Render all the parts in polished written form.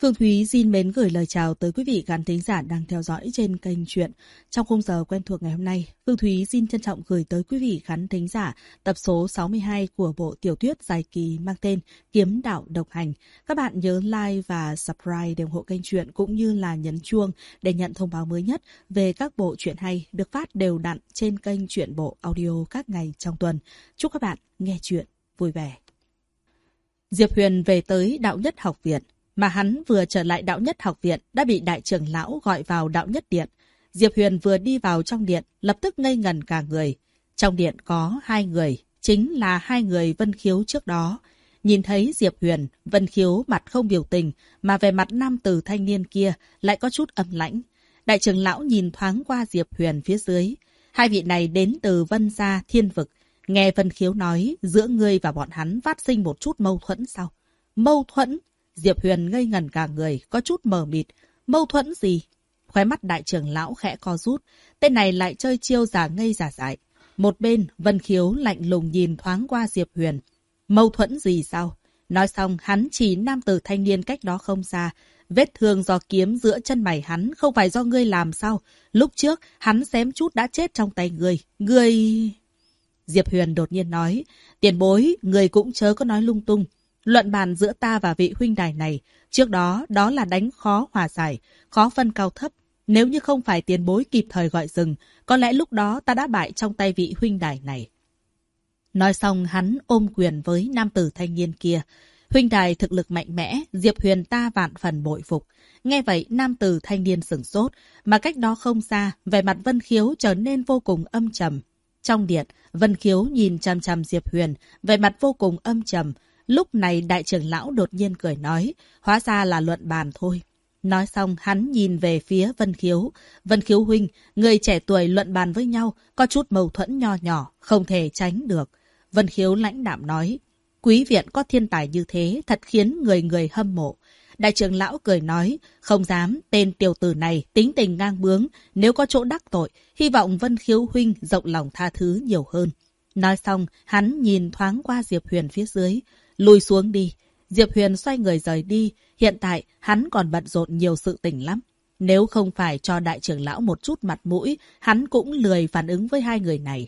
Phương Thúy xin mến gửi lời chào tới quý vị khán thính giả đang theo dõi trên kênh Truyện. Trong khung giờ quen thuộc ngày hôm nay, Phương Thúy xin trân trọng gửi tới quý vị khán thính giả tập số 62 của bộ tiểu thuyết dài kỳ mang tên Kiếm Đạo Độc Hành. Các bạn nhớ like và subscribe để ủng hộ kênh Truyện cũng như là nhấn chuông để nhận thông báo mới nhất về các bộ truyện hay được phát đều đặn trên kênh Truyện Bộ Audio các ngày trong tuần. Chúc các bạn nghe truyện vui vẻ. Diệp Huyền về tới Đạo Nhất Học Viện. Mà hắn vừa trở lại Đạo Nhất Học Viện đã bị đại trưởng lão gọi vào Đạo Nhất Điện. Diệp Huyền vừa đi vào trong điện, lập tức ngây ngẩn cả người. Trong điện có hai người, chính là hai người Vân Khiếu trước đó. Nhìn thấy Diệp Huyền, Vân Khiếu mặt không biểu tình, mà về mặt nam tử thanh niên kia lại có chút âm lãnh. Đại trưởng lão nhìn thoáng qua Diệp Huyền phía dưới. Hai vị này đến từ Vân Gia Thiên Vực. Nghe Vân Khiếu nói giữa ngươi và bọn hắn phát sinh một chút mâu thuẫn sao? Mâu thuẫn? Diệp Huyền ngây ngẩn cả người, có chút mờ mịt. Mâu thuẫn gì? Khóe mắt đại trưởng lão khẽ co rút. Tên này lại chơi chiêu giả ngây giả dại. Một bên, Vân Khiếu lạnh lùng nhìn thoáng qua Diệp Huyền. Mâu thuẫn gì sao? Nói xong, hắn chỉ nam tử thanh niên cách đó không xa. Vết thương do kiếm giữa chân mày hắn không phải do ngươi làm sao? Lúc trước, hắn xém chút đã chết trong tay ngươi. Ngươi... Diệp Huyền đột nhiên nói. Tiền bối, ngươi cũng chớ có nói lung tung. Luận bàn giữa ta và vị huynh đài này, trước đó là đánh khó hòa giải, khó phân cao thấp. Nếu như không phải tiền bối kịp thời gọi dừng, có lẽ lúc đó ta đã bại trong tay vị huynh đài này. Nói xong hắn ôm quyền với nam tử thanh niên kia. Huynh đài thực lực mạnh mẽ, Diệp Huyền ta vạn phần bội phục. Nghe vậy nam tử thanh niên sửng sốt, mà cách đó không xa, vẻ mặt Vân Khiếu trở nên vô cùng âm trầm. Trong điện, Vân Khiếu nhìn chằm chằm Diệp Huyền, vẻ mặt vô cùng âm trầm. Lúc này đại trưởng lão đột nhiên cười nói, hóa ra là luận bàn thôi. Nói xong hắn nhìn về phía Vân Khiếu. Vân Khiếu huynh, người trẻ tuổi luận bàn với nhau, có chút mâu thuẫn nho nhỏ, không thể tránh được. Vân Khiếu lãnh đạm nói, quý viện có thiên tài như thế, thật khiến người người hâm mộ. Đại trưởng lão cười nói, không dám, tên tiểu tử này tính tình ngang bướng, nếu có chỗ đắc tội, hy vọng Vân Khiếu huynh rộng lòng tha thứ nhiều hơn. Nói xong, hắn nhìn thoáng qua Diệp Huyền phía dưới. Lùi xuống đi. Diệp Huyền xoay người rời đi. Hiện tại, hắn còn bận rộn nhiều sự tình lắm. Nếu không phải cho đại trưởng lão một chút mặt mũi, hắn cũng lười phản ứng với hai người này.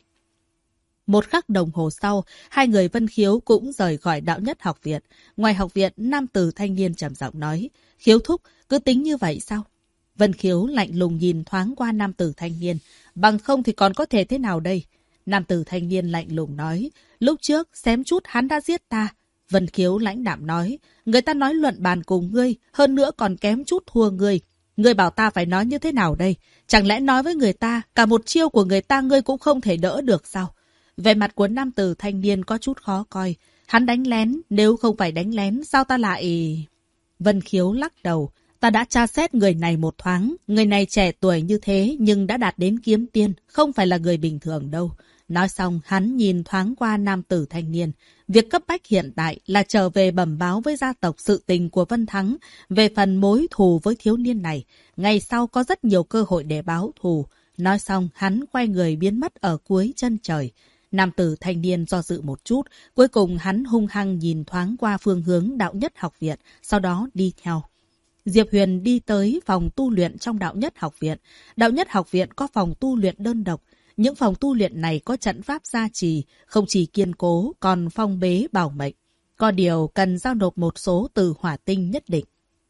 Một khắc đồng hồ sau, hai người Vân Khiếu cũng rời khỏi Đạo Nhất Học Viện. Ngoài học viện, nam tử thanh niên trầm giọng nói, Khiếu thúc, cứ tính như vậy sao? Vân Khiếu lạnh lùng nhìn thoáng qua nam tử thanh niên. Bằng không thì còn có thể thế nào đây? Nam tử thanh niên lạnh lùng nói, lúc trước, xém chút hắn đã giết ta. Vân Khiếu lãnh đạm nói, người ta nói luận bàn cùng ngươi, hơn nữa còn kém chút thua ngươi. Ngươi bảo ta phải nói như thế nào đây? Chẳng lẽ nói với người ta, cả một chiêu của người ta ngươi cũng không thể đỡ được sao? Vẻ mặt của nam tử thanh niên có chút khó coi. Hắn đánh lén, nếu không phải đánh lén, sao ta lại... Vân Khiếu lắc đầu, ta đã tra xét người này một thoáng. Người này trẻ tuổi như thế nhưng đã đạt đến kiếm tiên, không phải là người bình thường đâu. Nói xong, hắn nhìn thoáng qua nam tử thanh niên. Việc cấp bách hiện tại là trở về bẩm báo với gia tộc sự tình của Vân Thắng về phần mối thù với thiếu niên này. Ngày sau có rất nhiều cơ hội để báo thù. Nói xong, hắn quay người biến mất ở cuối chân trời. Nam tử thanh niên do dự một chút. Cuối cùng hắn hung hăng nhìn thoáng qua phương hướng Đạo Nhất Học Viện, sau đó đi theo. Diệp Huyền đi tới phòng tu luyện trong Đạo Nhất Học Viện. Đạo Nhất Học Viện có phòng tu luyện đơn độc. Những phòng tu luyện này có trận pháp gia trì, không chỉ kiên cố, còn phong bế bảo mệnh. Có điều cần giao nộp một số từ hỏa tinh nhất định.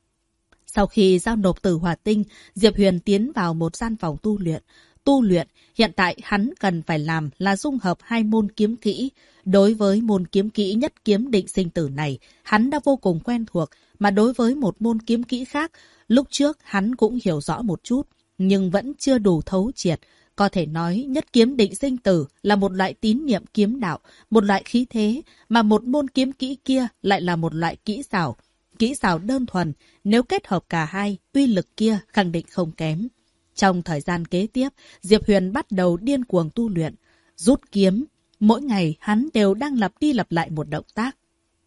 Sau khi giao nộp từ hỏa tinh, Diệp Huyền tiến vào một gian phòng tu luyện. Tu luyện, hiện tại hắn cần phải làm là dung hợp hai môn kiếm kỹ. Đối với môn kiếm kỹ nhất kiếm định sinh tử này, hắn đã vô cùng quen thuộc, mà đối với một môn kiếm kỹ khác, lúc trước hắn cũng hiểu rõ một chút, nhưng vẫn chưa đủ thấu triệt. Có thể nói nhất kiếm định sinh tử là một loại tín niệm kiếm đạo, một loại khí thế, mà một môn kiếm kỹ kia lại là một loại kỹ xảo. Kỹ xảo đơn thuần, nếu kết hợp cả hai, uy lực kia khẳng định không kém. Trong thời gian kế tiếp, Diệp Huyền bắt đầu điên cuồng tu luyện, rút kiếm. Mỗi ngày hắn đều đang lặp đi lặp lại một động tác.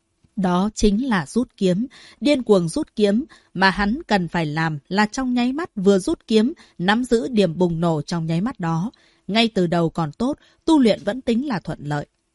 Đó chính là rút kiếm, điên cuồng rút kiếm, mà hắn cần phải làm là trong nháy mắt vừa rút kiếm, nắm giữ điểm bùng nổ trong nháy mắt đó. Ngay từ đầu còn tốt, tu luyện vẫn tính là thuận lợi.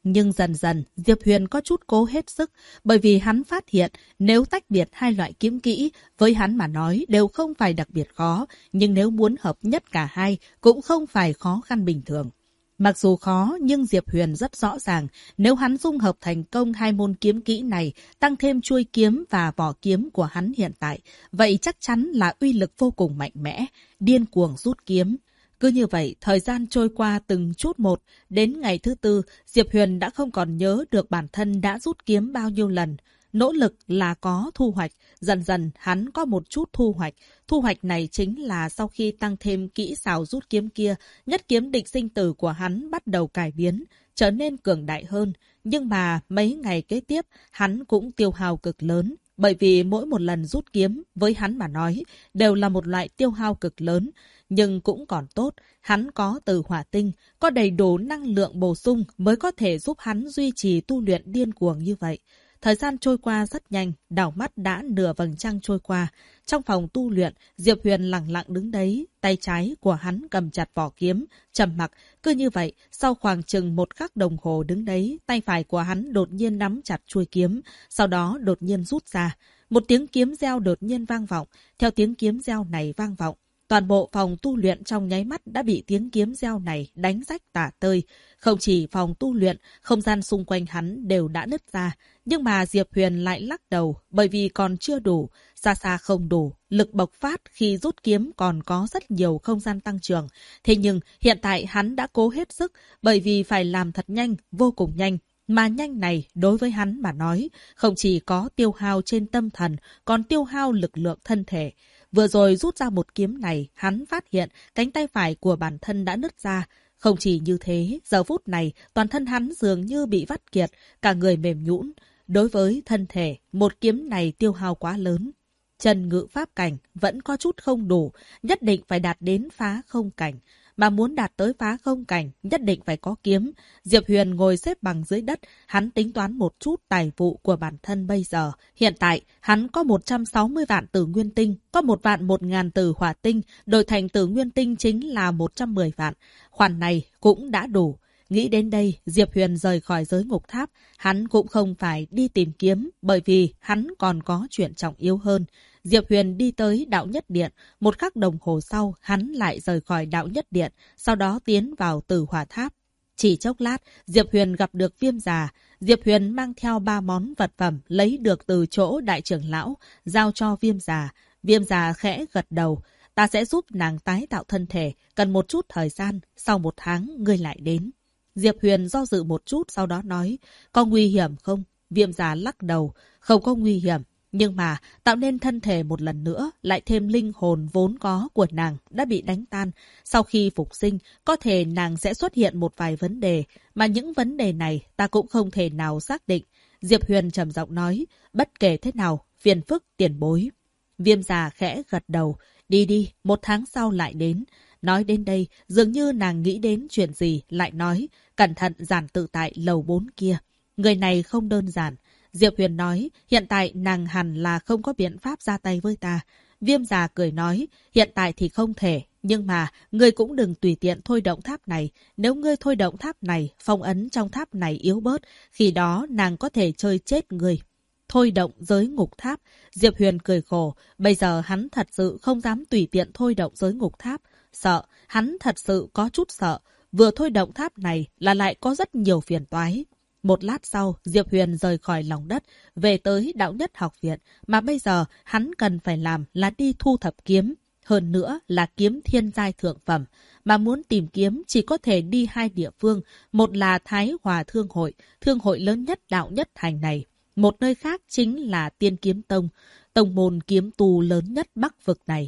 Nhưng dần dần, Diệp Huyền có chút cố hết sức, bởi vì hắn phát hiện nếu tách biệt hai loại kiếm kỹ, với hắn mà nói đều không phải đặc biệt khó, nhưng nếu muốn hợp nhất cả hai cũng không phải khó khăn bình thường. Mặc dù khó, nhưng Diệp Huyền rất rõ ràng, nếu hắn dung hợp thành công hai môn kiếm kỹ này, tăng thêm chuôi kiếm và vỏ kiếm của hắn hiện tại, vậy chắc chắn là uy lực vô cùng mạnh mẽ, điên cuồng rút kiếm. Cứ như vậy, thời gian trôi qua từng chút một, đến ngày thứ tư, Diệp Huyền đã không còn nhớ được bản thân đã rút kiếm bao nhiêu lần. Nỗ lực là có thu hoạch, dần dần hắn có một chút thu hoạch. Thu hoạch này chính là sau khi tăng thêm kỹ xảo rút kiếm kia, nhất kiếm địch sinh tử của hắn bắt đầu cải biến, trở nên cường đại hơn. Nhưng mà mấy ngày kế tiếp, hắn cũng tiêu hao cực lớn. Bởi vì mỗi một lần rút kiếm, với hắn mà nói, đều là một loại tiêu hao cực lớn. Nhưng cũng còn tốt, hắn có từ hỏa tinh, có đầy đủ năng lượng bổ sung mới có thể giúp hắn duy trì tu luyện điên cuồng như vậy. Thời gian trôi qua rất nhanh, đảo mắt đã nửa vầng trăng trôi qua. Trong phòng tu luyện, Diệp Huyền lặng lặng đứng đấy, tay trái của hắn cầm chặt vỏ kiếm, trầm mặc. Cứ như vậy, sau khoảng chừng một khắc đồng hồ đứng đấy, tay phải của hắn đột nhiên nắm chặt chuôi kiếm, sau đó đột nhiên rút ra. Một tiếng kiếm reo đột nhiên vang vọng, theo tiếng kiếm reo này vang vọng. Toàn bộ phòng tu luyện trong nháy mắt đã bị tiếng kiếm reo này đánh rách tả tơi. Không chỉ phòng tu luyện, không gian xung quanh hắn đều đã nứt ra. Nhưng mà Diệp Huyền lại lắc đầu, bởi vì còn chưa đủ, xa xa không đủ. Lực bộc phát khi rút kiếm còn có rất nhiều không gian tăng trưởng. Thế nhưng hiện tại hắn đã cố hết sức, bởi vì phải làm thật nhanh, vô cùng nhanh. Mà nhanh này đối với hắn mà nói, không chỉ có tiêu hao trên tâm thần, còn tiêu hao lực lượng thân thể. Vừa rồi rút ra một kiếm này, hắn phát hiện cánh tay phải của bản thân đã nứt ra. Không chỉ như thế, giờ phút này, toàn thân hắn dường như bị vắt kiệt, cả người mềm nhũn. Đối với thân thể, một kiếm này tiêu hao quá lớn. Chân ngự pháp cảnh vẫn có chút không đủ, nhất định phải đạt đến phá không cảnh. Mà muốn đạt tới phá không cảnh, nhất định phải có kiếm. Diệp Huyền ngồi xếp bằng dưới đất, hắn tính toán một chút tài vụ của bản thân bây giờ. Hiện tại, hắn có 160 vạn tử nguyên tinh, có 1.000 tử hỏa tinh, đổi thành tử nguyên tinh chính là 110 vạn. Khoản này cũng đã đủ. Nghĩ đến đây, Diệp Huyền rời khỏi giới ngục tháp. Hắn cũng không phải đi tìm kiếm, bởi vì hắn còn có chuyện trọng yếu hơn. Diệp Huyền đi tới đạo nhất điện. Một khắc đồng hồ sau, hắn lại rời khỏi đạo nhất điện, sau đó tiến vào tử hỏa tháp. Chỉ chốc lát, Diệp Huyền gặp được Viêm Già. Diệp Huyền mang theo 3 món vật phẩm lấy được từ chỗ đại trưởng lão, giao cho Viêm Già. Viêm Già khẽ gật đầu. Ta sẽ giúp nàng tái tạo thân thể, cần một chút thời gian, sau 1 tháng ngươi lại đến. Diệp Huyền do dự một chút sau đó nói, có nguy hiểm không? Viêm Già lắc đầu, không có nguy hiểm. Nhưng mà tạo nên thân thể một lần nữa, lại thêm linh hồn vốn có của nàng đã bị đánh tan. Sau khi phục sinh, có thể nàng sẽ xuất hiện một vài vấn đề, mà những vấn đề này ta cũng không thể nào xác định. Diệp Huyền trầm giọng nói, bất kể thế nào, phiền phức tiền bối. Viêm Già khẽ gật đầu, đi đi, 1 tháng sau lại đến. Nói đến đây, dường như nàng nghĩ đến chuyện gì, lại nói, cẩn thận giản tự tại lầu 4 kia. Người này không đơn giản. Diệp Huyền nói, hiện tại nàng hẳn là không có biện pháp ra tay với ta. Viêm Già cười nói, hiện tại thì không thể, nhưng mà ngươi cũng đừng tùy tiện thôi động tháp này. Nếu ngươi thôi động tháp này, phong ấn trong tháp này yếu bớt, khi đó nàng có thể chơi chết ngươi. Thôi động giới ngục tháp. Diệp Huyền cười khổ, bây giờ hắn thật sự không dám tùy tiện thôi động giới ngục tháp. Sợ, hắn thật sự có chút sợ. Vừa thôi động tháp này là lại có rất nhiều phiền toái. Một lát sau, Diệp Huyền rời khỏi lòng đất, về tới đạo nhất học viện, mà bây giờ hắn cần phải làm là đi thu thập kiếm. Hơn nữa là kiếm thiên giai thượng phẩm, mà muốn tìm kiếm chỉ có thể đi 2 địa phương, một là Thái Hòa thương hội lớn nhất đạo nhất thành này. Một nơi khác chính là Tiên Kiếm Tông, tông môn kiếm tù lớn nhất Bắc vực này.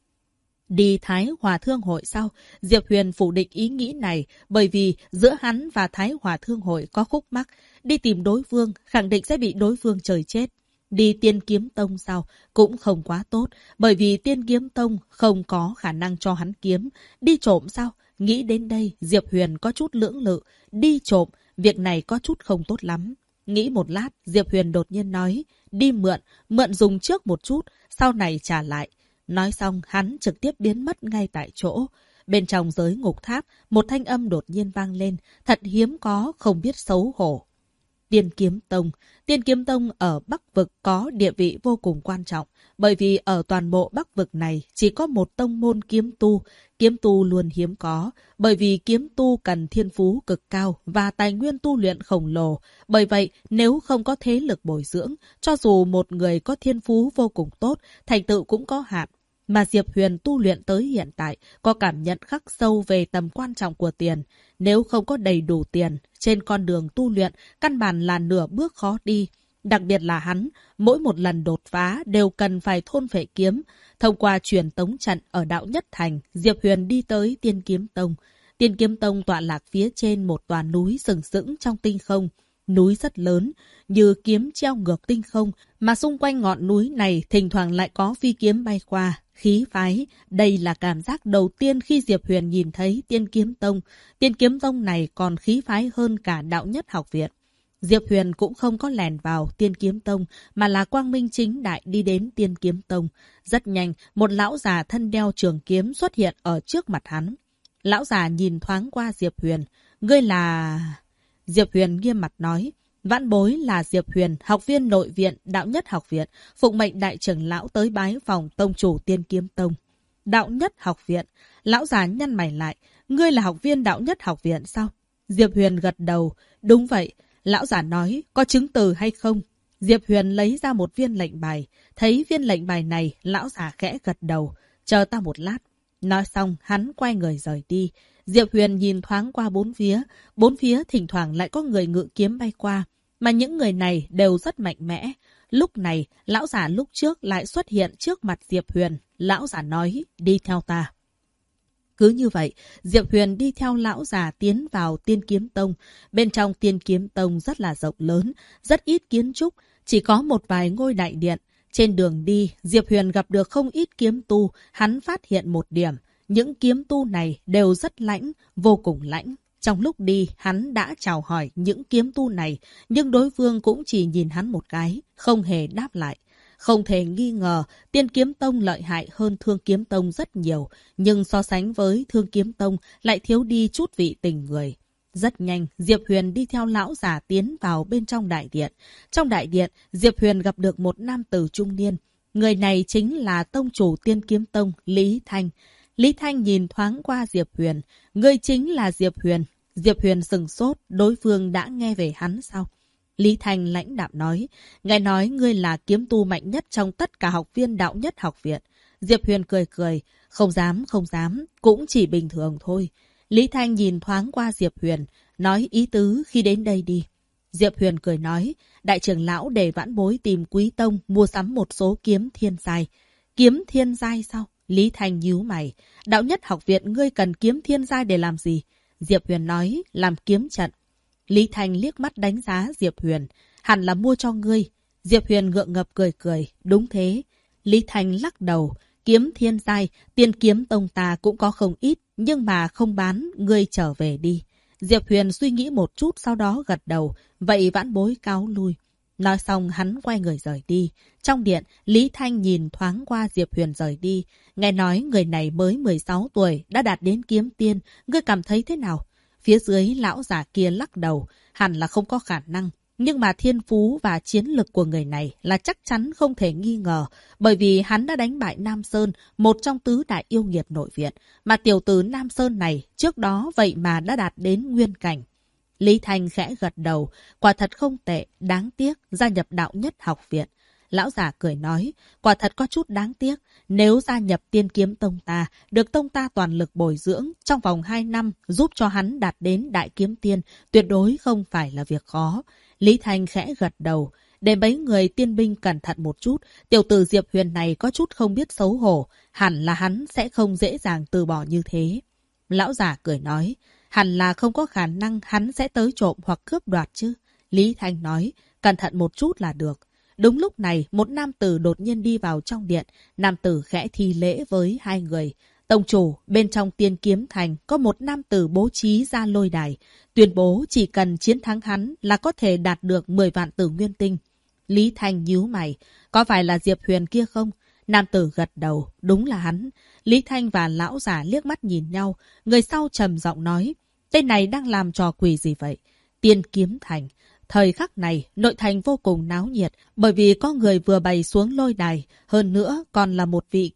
Đi Thái Hòa Thương hội sao? Diệp Huyền phủ định ý nghĩ này, bởi vì giữa hắn và Thái Hòa Thương hội có khúc mắc. Đi tìm đối phương, khẳng định sẽ bị đối phương trời chết. Đi Tiên Kiếm Tông sao? Cũng không quá tốt, bởi vì Tiên Kiếm Tông không có khả năng cho hắn kiếm. Đi trộm sao? Nghĩ đến đây, Diệp Huyền có chút lưỡng lự. Đi trộm, việc này có chút không tốt lắm. Nghĩ một lát, Diệp Huyền đột nhiên nói, đi mượn dùng trước một chút, sau này trả lại. Nói xong, hắn trực tiếp biến mất ngay tại chỗ. Bên trong giới ngục tháp, một thanh âm đột nhiên vang lên, thật hiếm có, không biết xấu hổ. Tiên Kiếm Tông. Tiên Kiếm Tông ở Bắc Vực có địa vị vô cùng quan trọng, bởi vì ở toàn bộ Bắc Vực này chỉ có một tông môn kiếm tu luôn hiếm có, bởi vì kiếm tu cần thiên phú cực cao và tài nguyên tu luyện khổng lồ, bởi vậy nếu không có thế lực bồi dưỡng, cho dù một người có thiên phú vô cùng tốt, thành tựu cũng có hạn. Mà Diệp Huyền tu luyện tới hiện tại có cảm nhận khắc sâu về tầm quan trọng của tiền. Nếu không có đầy đủ tiền, trên con đường tu luyện, căn bản là nửa bước khó đi. Đặc biệt là hắn, mỗi một lần đột phá đều cần phải thôn phệ kiếm. Thông qua truyền tống trận ở Đạo Nhất Thành, Diệp Huyền đi tới Tiên Kiếm Tông. Tiên Kiếm Tông tọa lạc phía trên một tòa núi sừng sững trong tinh không. Núi rất lớn, như kiếm treo ngược tinh không, mà xung quanh ngọn núi này thỉnh thoảng lại có phi kiếm bay qua. Khí phái, đây là cảm giác đầu tiên khi Diệp Huyền nhìn thấy Tiên Kiếm Tông. Tiên Kiếm Tông này còn khí phái hơn cả Đạo Nhất Học Viện. Diệp Huyền cũng không có lèn vào Tiên Kiếm Tông, mà là quang minh chính đại đi đến Tiên Kiếm Tông. Rất nhanh, một lão già thân đeo trường kiếm xuất hiện ở trước mặt hắn. Lão già nhìn thoáng qua Diệp Huyền. Ngươi là... Diệp Huyền nghiêm mặt nói. Vãn bối là Diệp Huyền, học viên nội viện Đạo Nhất Học Viện, phụng mệnh đại trưởng lão tới bái phòng tông chủ Tiên Kiếm Tông. Đạo Nhất Học Viện, lão già nhăn mày lại, ngươi là học viên Đạo Nhất Học Viện sao? Diệp Huyền gật đầu, đúng vậy. Lão già nói, có chứng từ hay không? Diệp Huyền lấy ra một viên lệnh bài, thấy viên lệnh bài này, lão già khẽ gật đầu, chờ ta một lát. Nói xong, hắn quay người rời đi. Diệp Huyền nhìn thoáng qua bốn phía thỉnh thoảng lại có người ngự kiếm bay qua, mà những người này đều rất mạnh mẽ. Lúc này, lão giả lúc trước lại xuất hiện trước mặt Diệp Huyền. Lão giả nói, đi theo ta. Cứ như vậy, Diệp Huyền đi theo lão già tiến vào Tiên Kiếm Tông. Bên trong Tiên Kiếm Tông rất là rộng lớn, rất ít kiến trúc, chỉ có một vài ngôi đại điện. Trên đường đi, Diệp Huyền gặp được không ít kiếm tu, hắn phát hiện một điểm. Những kiếm tu này đều rất lãnh, vô cùng lãnh. Trong lúc đi, hắn đã chào hỏi những kiếm tu này, nhưng đối phương cũng chỉ nhìn hắn một cái, không hề đáp lại. Không thể nghi ngờ, Tiên Kiếm Tông lợi hại hơn Thương Kiếm Tông rất nhiều, nhưng so sánh với Thương Kiếm Tông lại thiếu đi chút vị tình người. Rất nhanh, Diệp Huyền đi theo lão già tiến vào bên trong đại điện. Trong đại điện, Diệp Huyền gặp được một nam tử trung niên. Người này chính là tông chủ Tiên Kiếm Tông, Lý Thanh. Lý Thanh nhìn thoáng qua Diệp Huyền. Ngươi chính là Diệp Huyền. Diệp Huyền sừng sốt, đối phương đã nghe về hắn sao? Lý Thanh lãnh đạm nói, nghe nói ngươi là kiếm tu mạnh nhất trong tất cả học viên Đạo Nhất Học Viện. Diệp Huyền cười cười, không dám, cũng chỉ bình thường thôi. Lý Thanh nhìn thoáng qua Diệp Huyền, nói ý tứ khi đến đây đi. Diệp Huyền cười nói, đại trưởng lão để vãn bối tìm Quý Tông mua sắm một số kiếm thiên giai. Kiếm thiên giai sao? Lý Thanh nhíu mày, Đạo Nhất Học Viện ngươi cần kiếm thiên giai để làm gì? Diệp Huyền nói, làm kiếm trận. Lý Thanh liếc mắt đánh giá Diệp Huyền, hẳn là mua cho ngươi. Diệp Huyền ngượng ngập cười, đúng thế. Lý Thanh lắc đầu, kiếm thiên giai, Tiên Kiếm Tông ta cũng có không ít, nhưng mà không bán, ngươi trở về đi. Diệp Huyền suy nghĩ một chút sau đó gật đầu, vậy vãn bối cáo lui. Nói xong hắn quay người rời đi. Trong điện, Lý Thanh nhìn thoáng qua Diệp Huyền rời đi. Nghe nói người này mới 16 tuổi, đã đạt đến kiếm tiên. Ngươi cảm thấy thế nào? Phía dưới lão già kia lắc đầu, hẳn là không có khả năng. Nhưng mà thiên phú và chiến lực của người này là chắc chắn không thể nghi ngờ. Bởi vì hắn đã đánh bại Nam Sơn, một trong tứ đại yêu nghiệt nội viện. Mà tiểu tử Nam Sơn này trước đó vậy mà đã đạt đến nguyên cảnh. Lý Thanh khẽ gật đầu, quả thật không tệ, đáng tiếc, gia nhập Đạo Nhất Học Viện. Lão giả cười nói, quả thật có chút đáng tiếc, nếu gia nhập Tiên Kiếm Tông ta, được tông ta toàn lực bồi dưỡng, trong vòng 2 năm giúp cho hắn đạt đến Đại Kiếm Tiên, tuyệt đối không phải là việc khó. Lý Thanh khẽ gật đầu, để mấy người tiên binh cẩn thận một chút, tiểu tử Diệp Huyền này có chút không biết xấu hổ, hẳn là hắn sẽ không dễ dàng từ bỏ như thế. Lão giả cười nói, hẳn là không có khả năng hắn sẽ tới trộm hoặc cướp đoạt chứ. Lý Thanh nói, cẩn thận một chút là được. Đúng lúc này, một nam tử đột nhiên đi vào trong điện. Nam tử khẽ thi lễ với hai người. Tông chủ, bên trong Tiên Kiếm Thành có một nam tử bố trí ra lôi đài. Tuyên bố chỉ cần chiến thắng hắn là có thể đạt được 10 vạn tử nguyên tinh. Lý Thanh nhíu mày. Có phải là Diệp Huyền kia không? Nam tử gật đầu, đúng là hắn. Lý Thanh và lão giả liếc mắt nhìn nhau, người sau trầm giọng nói, tên này đang làm trò quỷ gì vậy? Tiên kiếm thành. Thời khắc này, nội thành vô cùng náo nhiệt, bởi vì có người vừa bày xuống lôi đài, hơn nữa còn là một vị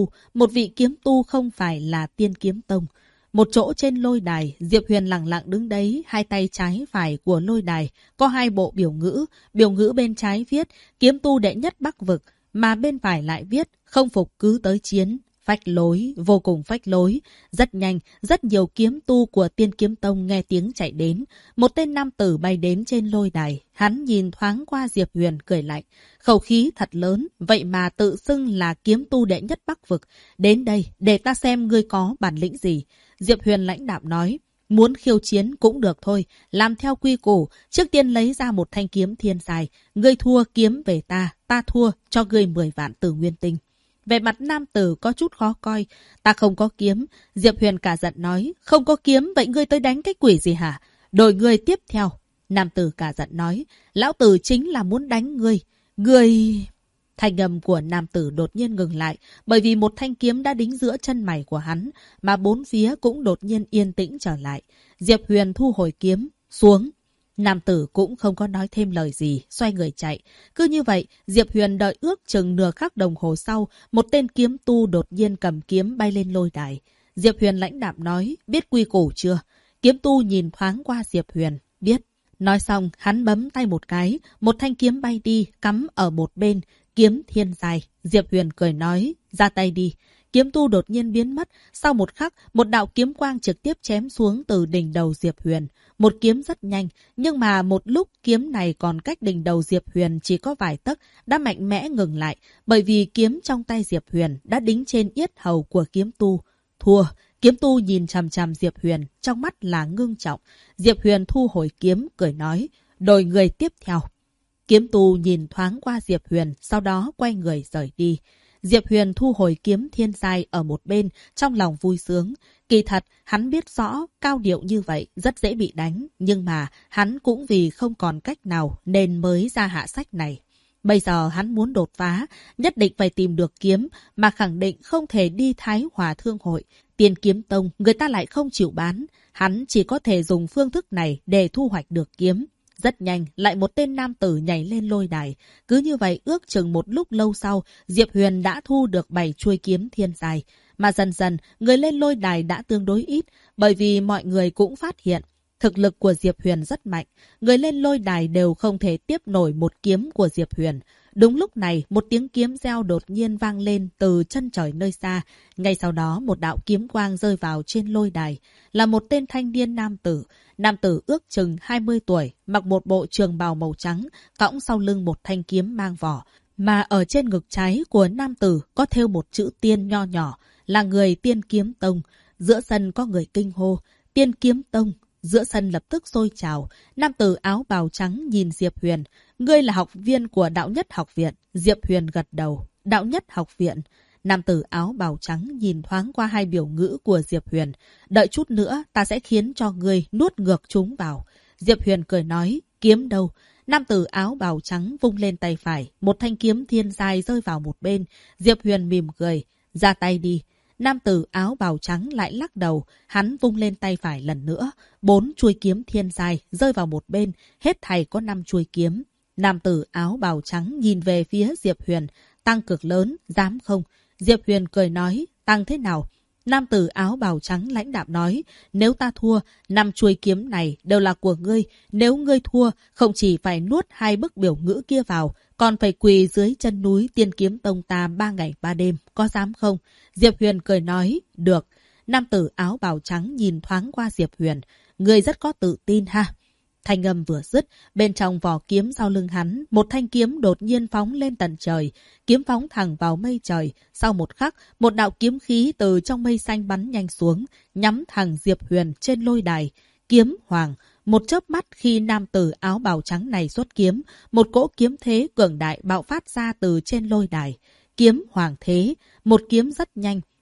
kiếm tu không phải là Tiên Kiếm Tông. Một chỗ trên lôi đài, Diệp Huyền lặng lặng đứng đấy, hai tay trái phải của lôi đài, có hai bộ biểu ngữ bên trái viết, kiếm tu đệ nhất Bắc vực, mà bên phải lại viết, không phục cứ tới chiến. Phách lối, vô cùng phách lối. Rất nhanh, rất nhiều kiếm tu của Tiên Kiếm Tông nghe tiếng chạy đến. Một tên nam tử bay đến trên lôi đài. Hắn nhìn thoáng qua Diệp Huyền cười lạnh. Khẩu khí thật lớn, vậy mà tự xưng là kiếm tu đệ nhất Bắc vực. Đến đây, để ta xem ngươi có bản lĩnh gì. Diệp Huyền lãnh đạm nói. Muốn khiêu chiến cũng được thôi, làm theo quy củ, trước tiên lấy ra một thanh kiếm thiên dài. Ngươi thua kiếm về ta thua cho ngươi 10 vạn tử nguyên tinh. Về mặt nam tử có chút khó coi. Ta không có kiếm. Diệp Huyền cả giận nói. Không có kiếm, vậy ngươi tới đánh cái quỷ gì hả? Đổi ngươi tiếp theo. Nam tử cả giận nói. Lão tử chính là muốn đánh ngươi. Ngươi... Thanh âm của nam tử đột nhiên ngừng lại, bởi vì một thanh kiếm đã đính giữa chân mày của hắn, mà bốn phía cũng đột nhiên yên tĩnh trở lại. Diệp Huyền thu hồi kiếm, xuống. Nam tử cũng không có nói thêm lời gì, xoay người chạy. Cứ như vậy, Diệp Huyền đợi ước chừng nửa khắc đồng hồ sau, một tên kiếm tu đột nhiên cầm kiếm bay lên lôi đài. Diệp Huyền lãnh đạm nói, biết quy củ chưa? Kiếm tu nhìn thoáng qua Diệp Huyền, biết. Nói xong, hắn bấm tay một cái, một thanh kiếm bay đi, cắm ở một bên, kiếm thiên dài. Diệp Huyền cười nói, ra tay đi. Kiếm tu đột nhiên biến mất, sau một khắc, một đạo kiếm quang trực tiếp chém xuống từ đỉnh đầu Diệp Huyền. Một kiếm rất nhanh, nhưng mà một lúc kiếm này còn cách đỉnh đầu Diệp Huyền chỉ có vài tấc, đã mạnh mẽ ngừng lại, bởi vì kiếm trong tay Diệp Huyền đã đính trên yết hầu của kiếm tu. Thua, kiếm tu nhìn chằm chằm Diệp Huyền, trong mắt là ngưng trọng. Diệp Huyền thu hồi kiếm, cười nói, đổi người tiếp theo. Kiếm tu nhìn thoáng qua Diệp Huyền, sau đó quay người rời đi. Diệp Huyền thu hồi kiếm thiên giai ở một bên, trong lòng vui sướng. Kỳ thật, hắn biết rõ, cao điệu như vậy rất dễ bị đánh, nhưng mà hắn cũng vì không còn cách nào nên mới ra hạ sách này. Bây giờ hắn muốn đột phá, nhất định phải tìm được kiếm, mà khẳng định không thể đi Thái Hòa Thương Hội. Tiên Kiếm Tông, người ta lại không chịu bán. Hắn chỉ có thể dùng phương thức này để thu hoạch được kiếm. Rất nhanh, lại một tên nam tử nhảy lên lôi đài. Cứ như vậy, ước chừng một lúc lâu sau, Diệp Huyền đã thu được 7 chuôi kiếm thiên dài. Mà dần dần, người lên lôi đài đã tương đối ít, bởi vì mọi người cũng phát hiện. Thực lực của Diệp Huyền rất mạnh. Người lên lôi đài đều không thể tiếp nổi một kiếm của Diệp Huyền. Đúng lúc này, một tiếng kiếm reo đột nhiên vang lên từ chân trời nơi xa. Ngay sau đó, một đạo kiếm quang rơi vào trên lôi đài. Là một tên thanh niên nam tử. Nam tử ước chừng 20 tuổi, mặc một bộ trường bào màu trắng, cõng sau lưng một thanh kiếm mang vỏ. Mà ở trên ngực trái của nam tử có thêu một chữ tiên nho nhỏ, là người Tiên Kiếm Tông. Giữa sân có người kinh hô, Tiên Kiếm Tông. Giữa sân lập tức sôi trào. Nam tử áo bào trắng nhìn Diệp Huyền. Ngươi là học viên của Đạo Nhất Học Viện. Diệp Huyền gật đầu. Đạo Nhất Học Viện. Nam tử áo bào trắng nhìn thoáng qua hai biểu ngữ của Diệp Huyền. Đợi chút nữa ta sẽ khiến cho ngươi nuốt ngược chúng vào. Diệp Huyền cười nói. Kiếm đâu? Nam tử áo bào trắng vung lên tay phải. Một thanh kiếm thiên giai rơi vào một bên. Diệp Huyền mỉm cười. Ra tay đi. Nam tử áo bào trắng lại lắc đầu, hắn vung lên tay phải lần nữa. 4 chuôi kiếm thiên giai rơi vào một bên, hết thảy có 5 chuôi kiếm. Nam tử áo bào trắng nhìn về phía Diệp Huyền, tăng cực lớn, dám không? Diệp Huyền cười nói, tăng thế nào? Nam tử áo bào trắng lãnh đạm nói, nếu ta thua, 5 chuôi kiếm này đều là của ngươi. Nếu ngươi thua, không chỉ phải nuốt 2 bức biểu ngữ kia vào, còn phải quỳ dưới chân núi Tiên Kiếm Tông ta 3 ngày 3 đêm, có dám không? Diệp Huyền cười nói, được. Nam tử áo bào trắng nhìn thoáng qua Diệp Huyền, ngươi rất có tự tin ha. Thanh âm vừa dứt, bên trong vỏ kiếm sau lưng hắn, một thanh kiếm đột nhiên phóng lên tận trời. Kiếm phóng thẳng vào mây trời. Sau một khắc, một đạo kiếm khí từ trong mây xanh bắn nhanh xuống, nhắm thẳng Diệp Huyền trên lôi đài. Kiếm hoàng. Một chớp mắt khi nam tử áo bào trắng này xuất kiếm, một cỗ kiếm thế cường đại bạo phát ra từ trên lôi đài. Kiếm hoàng thế. Một kiếm rất nhanh.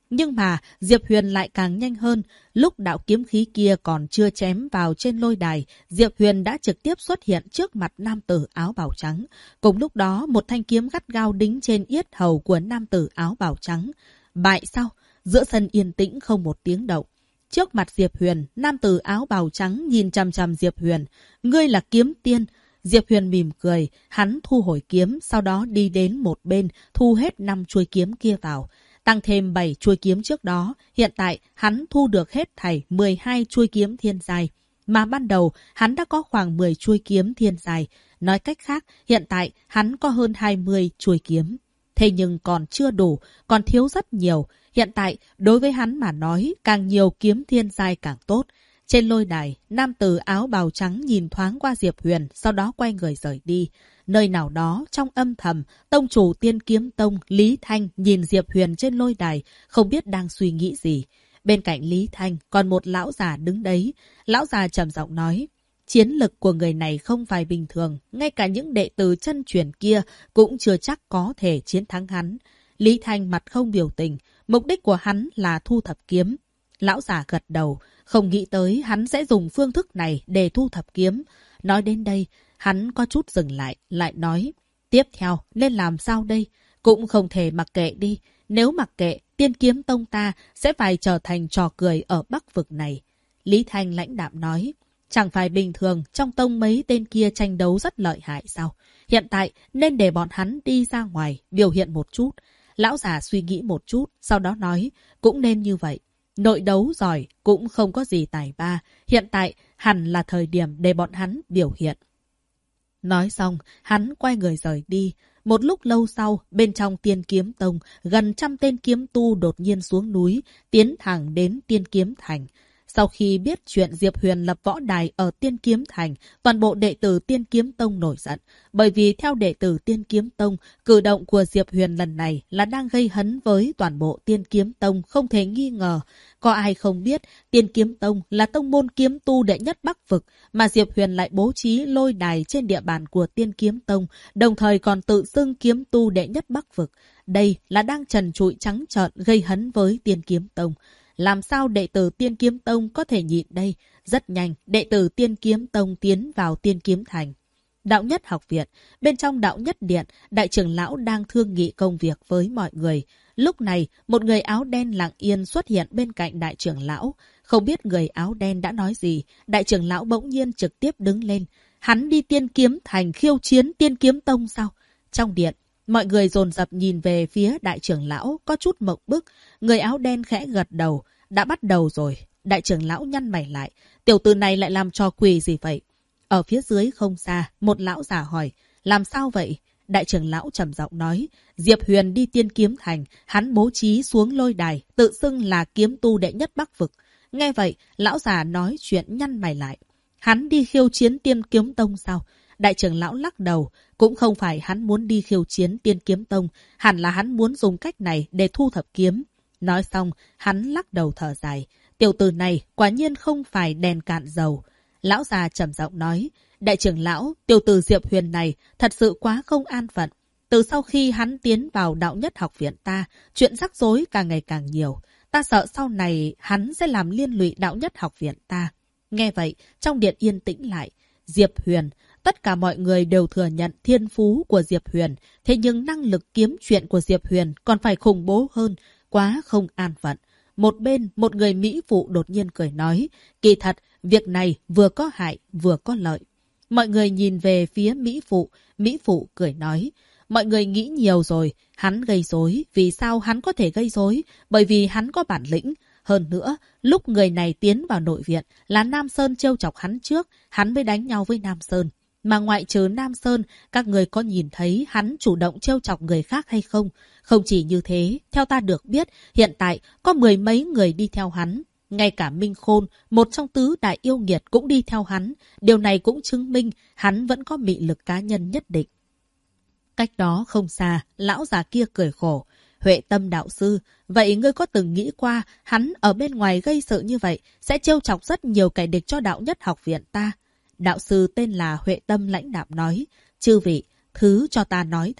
Nhưng mà Diệp Huyền lại càng nhanh hơn. Lúc đạo kiếm khí kia còn chưa chém vào trên lôi đài, Diệp Huyền đã trực tiếp xuất hiện trước mặt nam tử áo bào trắng. Cùng lúc đó, một thanh kiếm gắt gao đính trên yết hầu của nam tử áo bào trắng. Bại sao? Giữa sân yên tĩnh không một tiếng động. Trước mặt Diệp Huyền, nam tử áo bào trắng nhìn chằm chằm Diệp Huyền. Ngươi là kiếm tiên. Diệp Huyền mỉm cười, hắn thu hồi kiếm, sau đó đi đến một bên, thu hết 5 chuôi kiếm kia vào. Tăng thêm 7 chuôi kiếm trước đó, hiện tại hắn thu được hết thảy 12 chuôi kiếm thiên giai. Mà ban đầu, hắn đã có khoảng 10 chuôi kiếm thiên giai. Nói cách khác, hiện tại hắn có hơn 20 chuôi kiếm. Thế nhưng còn chưa đủ, còn thiếu rất nhiều. Hiện tại, đối với hắn mà nói, càng nhiều kiếm thiên giai càng tốt. Trên lôi đài, nam tử áo bào trắng nhìn thoáng qua Diệp Huyền, sau đó quay người rời đi. Nơi nào đó, trong âm thầm, tông chủ Tiên Kiếm Tông, Lý Thanh nhìn Diệp Huyền trên lôi đài, không biết đang suy nghĩ gì. Bên cạnh Lý Thanh, còn một lão già đứng đấy. Lão già trầm giọng nói, chiến lực của người này không phải bình thường, ngay cả những đệ tử chân truyền kia cũng chưa chắc có thể chiến thắng hắn. Lý Thanh mặt không biểu tình, mục đích của hắn là thu thập kiếm. Lão già gật đầu, không nghĩ tới hắn sẽ dùng phương thức này để thu thập kiếm. Nói đến đây, hắn có chút dừng lại, lại nói, tiếp theo nên làm sao đây? Cũng không thể mặc kệ đi, nếu mặc kệ, Tiên Kiếm Tông ta sẽ phải trở thành trò cười ở Bắc vực này. Lý Thanh lãnh đạm nói, chẳng phải bình thường trong tông mấy tên kia tranh đấu rất lợi hại sao? Hiện tại nên để bọn hắn đi ra ngoài, biểu hiện một chút. Lão già suy nghĩ một chút, sau đó nói, cũng nên như vậy. Nội đấu giỏi cũng không có gì tài ba, hiện tại hẳn là thời điểm để bọn hắn biểu hiện. Nói xong, hắn quay người rời đi. Một lúc lâu sau, bên trong Tiên Kiếm Tông, gần 100 tên kiếm tu đột nhiên xuống núi, tiến thẳng đến Tiên Kiếm Thành. Sau khi biết chuyện Diệp Huyền lập võ đài ở Tiên Kiếm Thành, toàn bộ đệ tử Tiên Kiếm Tông nổi giận. Bởi vì theo đệ tử Tiên Kiếm Tông, cử động của Diệp Huyền lần này là đang gây hấn với toàn bộ Tiên Kiếm Tông, không thể nghi ngờ. Có ai không biết, Tiên Kiếm Tông là tông môn kiếm tu đệ nhất Bắc vực, mà Diệp Huyền lại bố trí lôi đài trên địa bàn của Tiên Kiếm Tông, đồng thời còn tự xưng kiếm tu đệ nhất Bắc vực. Đây là đang trần trụi trắng trợn gây hấn với Tiên Kiếm Tông. Làm sao đệ tử Tiên Kiếm Tông có thể nhịn đây? Rất nhanh, đệ tử Tiên Kiếm Tông tiến vào Tiên Kiếm Thành. Đạo Nhất Học Viện, bên trong Đạo Nhất Điện, đại trưởng lão đang thương nghị công việc với mọi người. Lúc này, một người áo đen lặng yên xuất hiện bên cạnh đại trưởng lão. Không biết người áo đen đã nói gì, đại trưởng lão bỗng nhiên trực tiếp đứng lên. Hắn đi Tiên Kiếm Thành khiêu chiến Tiên Kiếm Tông sao? Trong điện, mọi người dồn dập nhìn về phía đại trưởng lão, có chút mộng bức. Người áo đen khẽ gật đầu. Đã bắt đầu rồi. Đại trưởng lão nhăn mày lại. Tiểu tử này lại làm trò quỷ gì vậy? Ở phía dưới không xa, một lão già hỏi. Làm sao vậy? Đại trưởng lão trầm giọng nói. Diệp Huyền đi Tiên Kiếm Thành. Hắn bố trí xuống lôi đài, tự xưng là kiếm tu đệ nhất Bắc vực. Nghe vậy, lão già nói chuyện nhăn mày lại. Hắn đi khiêu chiến Tiên Kiếm Tông sao? Đại trưởng lão lắc đầu. Cũng không phải hắn muốn đi khiêu chiến Tiên Kiếm Tông. Hẳn là hắn muốn dùng cách này để thu thập kiếm. Nói xong, hắn lắc đầu thở dài. Tiểu tử này quả nhiên không phải đèn cạn dầu. Lão già trầm giọng nói. Đại trưởng lão, tiểu tử Diệp Huyền này thật sự quá không an phận. Từ sau khi hắn tiến vào Đạo Nhất Học Viện ta, chuyện rắc rối càng ngày càng nhiều. Ta sợ sau này hắn sẽ làm liên lụy Đạo Nhất Học Viện ta. Nghe vậy, trong điện yên tĩnh lại. Diệp Huyền, tất cả mọi người đều thừa nhận thiên phú của Diệp Huyền. Thế nhưng năng lực kiếm chuyện của Diệp Huyền còn phải khủng bố hơn. Quá không an phận. Một bên, một người Mỹ phụ đột nhiên cười nói. Kỳ thật, việc này vừa có hại, vừa có lợi. Mọi người nhìn về phía Mỹ phụ cười nói. Mọi người nghĩ nhiều rồi. Hắn gây rối. Vì sao hắn có thể gây rối? Bởi vì hắn có bản lĩnh. Hơn nữa, lúc người này tiến vào nội viện là Nam Sơn trêu chọc hắn trước, hắn mới đánh nhau với Nam Sơn. Mà ngoại trừ Nam Sơn, các người có nhìn thấy hắn chủ động trêu chọc người khác hay không? Không chỉ như thế, theo ta được biết, hiện tại có 10 mấy người đi theo hắn. Ngay cả Minh Khôn, một trong tứ đại yêu nghiệt cũng đi theo hắn. Điều này cũng chứng minh hắn vẫn có mị lực cá nhân nhất định. Cách đó không xa, lão già kia cười khổ. Huệ Tâm đạo sư, vậy ngươi có từng nghĩ qua hắn ở bên ngoài gây sự như vậy sẽ trêu chọc rất nhiều kẻ địch cho Đạo Nhất Học Viện ta? Đạo sư tên là Huệ Tâm lãnh đạm nói. Chư vị, thứ cho ta nói thẳng,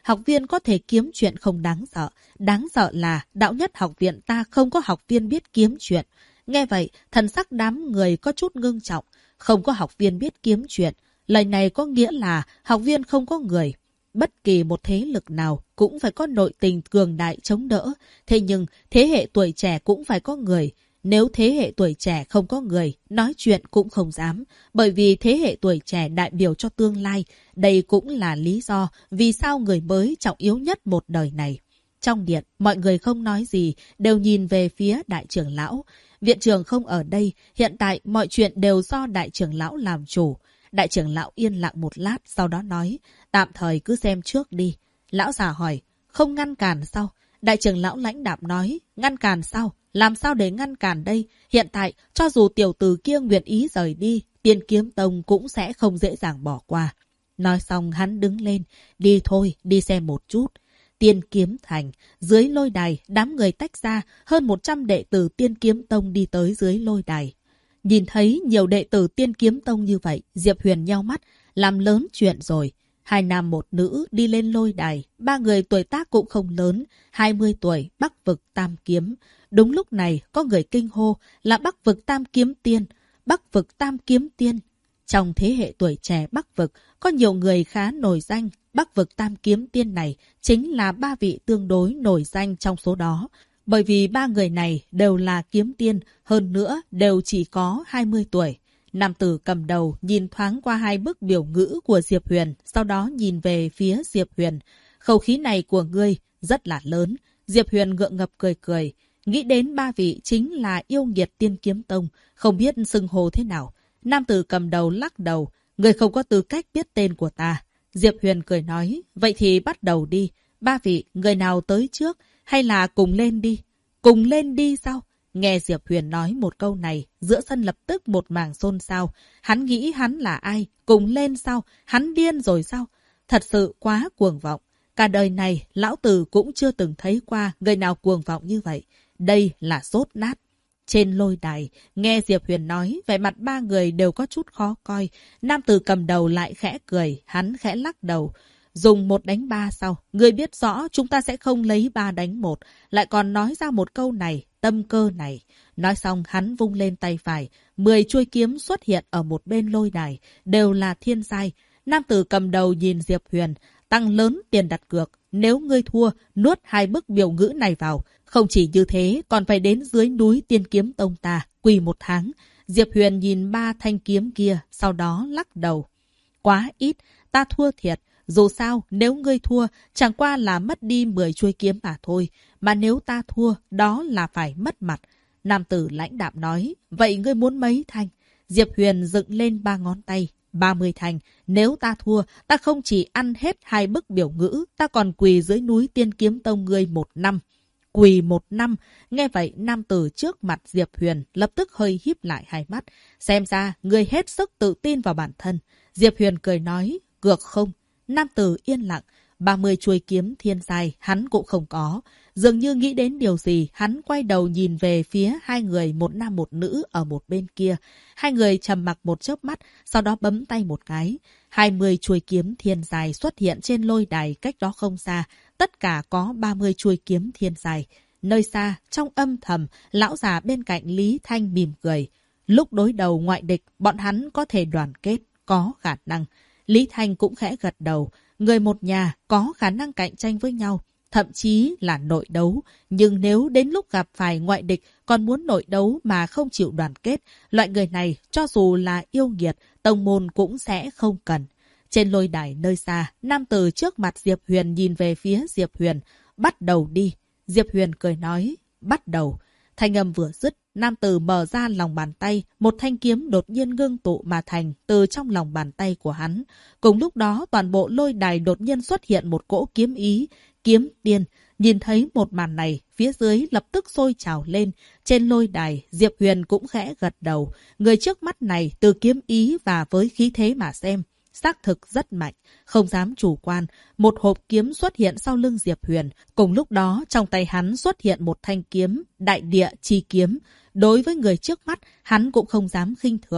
học viên có thể kiếm chuyện không đáng sợ. Đáng sợ là đạo nhất học viện ta không có học viên biết kiếm chuyện. Nghe vậy, thần sắc đám người có chút ngưng trọng. Không có học viên biết kiếm chuyện. Lời này có nghĩa là học viên không có người. Bất kỳ một thế lực nào cũng phải có nội tình cường đại chống đỡ. Thế nhưng thế hệ tuổi trẻ cũng phải có người. Nếu thế hệ tuổi trẻ không có người, nói chuyện cũng không dám. Bởi vì thế hệ tuổi trẻ đại biểu cho tương lai. Đây cũng là lý do vì sao người mới trọng yếu nhất một đời này. Trong điện, mọi người không nói gì, đều nhìn về phía đại trưởng lão. Viện trưởng không ở đây, hiện tại mọi chuyện đều do đại trưởng lão làm chủ. Đại trưởng lão yên lặng một lát, sau đó nói, tạm thời cứ xem trước đi. Lão già hỏi, không ngăn cản sao? Đại trưởng lão lãnh đạm nói, ngăn cản sao? Làm sao để ngăn cản đây? Hiện tại, cho dù tiểu tử kia nguyện ý rời đi, Tiên Kiếm Tông cũng sẽ không dễ dàng bỏ qua. Nói xong hắn đứng lên, đi thôi, đi xem một chút. Tiên Kiếm Thành, dưới lôi đài, đám người tách ra, hơn 100 đệ tử Tiên Kiếm Tông đi tới dưới lôi đài. Nhìn thấy nhiều đệ tử Tiên Kiếm Tông như vậy, Diệp Huyền nheo mắt, làm lớn chuyện rồi. 2 nam 1 nữ đi lên lôi đài, 3 người tuổi tác cũng không lớn, 20 tuổi, Bắc vực Tam Kiếm. Đúng lúc này, có người kinh hô là Bắc vực Tam Kiếm Tiên, Bắc vực Tam Kiếm Tiên. Trong thế hệ tuổi trẻ Bắc vực, có nhiều người khá nổi danh. Bắc vực Tam Kiếm Tiên này chính là 3 vị tương đối nổi danh trong số đó. Bởi vì 3 người này đều là kiếm tiên, hơn nữa đều chỉ có 20 tuổi. Nam tử cầm đầu nhìn thoáng qua 2 bức biểu ngữ của Diệp Huyền, sau đó nhìn về phía Diệp Huyền. Khẩu khí này của ngươi rất là lớn. Diệp Huyền gượng ngập cười cười. Nghĩ đến 3 vị chính là yêu nghiệt Tiên Kiếm Tông, không biết xưng hô thế nào. Nam tử cầm đầu lắc đầu, ngươi không có tư cách biết tên của ta. Diệp Huyền cười nói, vậy thì bắt đầu đi. 3 vị, người nào tới trước, hay là cùng lên đi? Cùng lên đi sao? Nghe Diệp Huyền nói một câu này, giữa sân lập tức một mảng xôn xao. Hắn nghĩ hắn là ai? Cùng lên sao? Hắn điên rồi sao? Thật sự quá cuồng vọng. Cả đời này, lão tử cũng chưa từng thấy qua người nào cuồng vọng như vậy. Đây là sốt nát. Trên lôi đài, nghe Diệp Huyền nói, vẻ mặt 3 người đều có chút khó coi. Nam tử cầm đầu lại khẽ cười, hắn khẽ lắc đầu. Dùng 1 đánh 3 sao? Ngươi biết rõ chúng ta sẽ không lấy 3 đánh 1. Lại còn nói ra một câu này, tâm cơ này. Nói xong hắn vung lên tay phải. 10 chuôi kiếm xuất hiện ở một bên lôi đài. Đều là thiên giai. Nam tử cầm đầu nhìn Diệp Huyền. Tăng lớn tiền đặt cược. Nếu ngươi thua, nuốt 2 bức biểu ngữ này vào. Không chỉ như thế, còn phải đến dưới núi Tiên Kiếm Tông ta, quỳ 1 tháng. Diệp Huyền nhìn 3 thanh kiếm kia, sau đó lắc đầu. Quá ít, ta thua thiệt. Dù sao, nếu ngươi thua, chẳng qua là mất đi 10 chuôi kiếm mà thôi. Mà nếu ta thua, đó là phải mất mặt. Nam tử lãnh đạm nói, vậy ngươi muốn mấy thanh? Diệp Huyền dựng lên 3 ngón tay. 30 thanh. Nếu ta thua, ta không chỉ ăn hết 2 bức biểu ngữ, ta còn quỳ dưới núi Tiên Kiếm Tông ngươi 1 năm. Quỳ 1 năm. Nghe vậy, nam tử trước mặt Diệp Huyền lập tức hơi híp lại 2 mắt. Xem ra, ngươi hết sức tự tin vào bản thân. Diệp Huyền cười nói, cược không? Nam tử yên lặng. 30 chuôi kiếm thiên giai hắn cũng không có. Dường như nghĩ đến điều gì, hắn quay đầu nhìn về phía 2 người, 1 nam 1 nữ ở một bên kia. 2 người trầm mặc một chớp mắt, sau đó bấm tay một cái. 20 chuôi kiếm thiên giai xuất hiện trên lôi đài cách đó không xa. Tất cả có 30 chuôi kiếm thiên giai. Nơi xa, trong âm thầm, lão già bên cạnh Lý Thanh mỉm cười. Lúc đối đầu ngoại địch, bọn hắn có thể đoàn kết, có khả năng. Lý Thanh cũng khẽ gật đầu. Người một nhà có khả năng cạnh tranh với nhau, thậm chí là nội đấu. Nhưng nếu đến lúc gặp phải ngoại địch còn muốn nội đấu mà không chịu đoàn kết, loại người này cho dù là yêu nghiệt, tông môn cũng sẽ không cần. Trên lôi đài nơi xa, nam tử trước mặt Diệp Huyền nhìn về phía Diệp Huyền. Bắt đầu đi. Diệp Huyền cười nói, bắt đầu. Thanh âm vừa dứt, nam tử mở ra lòng bàn tay, một thanh kiếm đột nhiên ngưng tụ mà thành từ trong lòng bàn tay của hắn. Cùng lúc đó, toàn bộ lôi đài đột nhiên xuất hiện một cỗ kiếm ý, kiếm tiên. Nhìn thấy một màn này, phía dưới lập tức sôi trào lên. Trên lôi đài, Diệp Huyền cũng khẽ gật đầu. Người trước mắt này từ kiếm ý và với khí thế mà xem, xác thực rất mạnh, không dám chủ quan. Một hộp kiếm xuất hiện sau lưng Diệp Huyền. Cùng lúc đó, trong tay hắn xuất hiện một thanh kiếm, đại địa chi kiếm. Đối với người trước mắt, hắn cũng không dám khinh thường.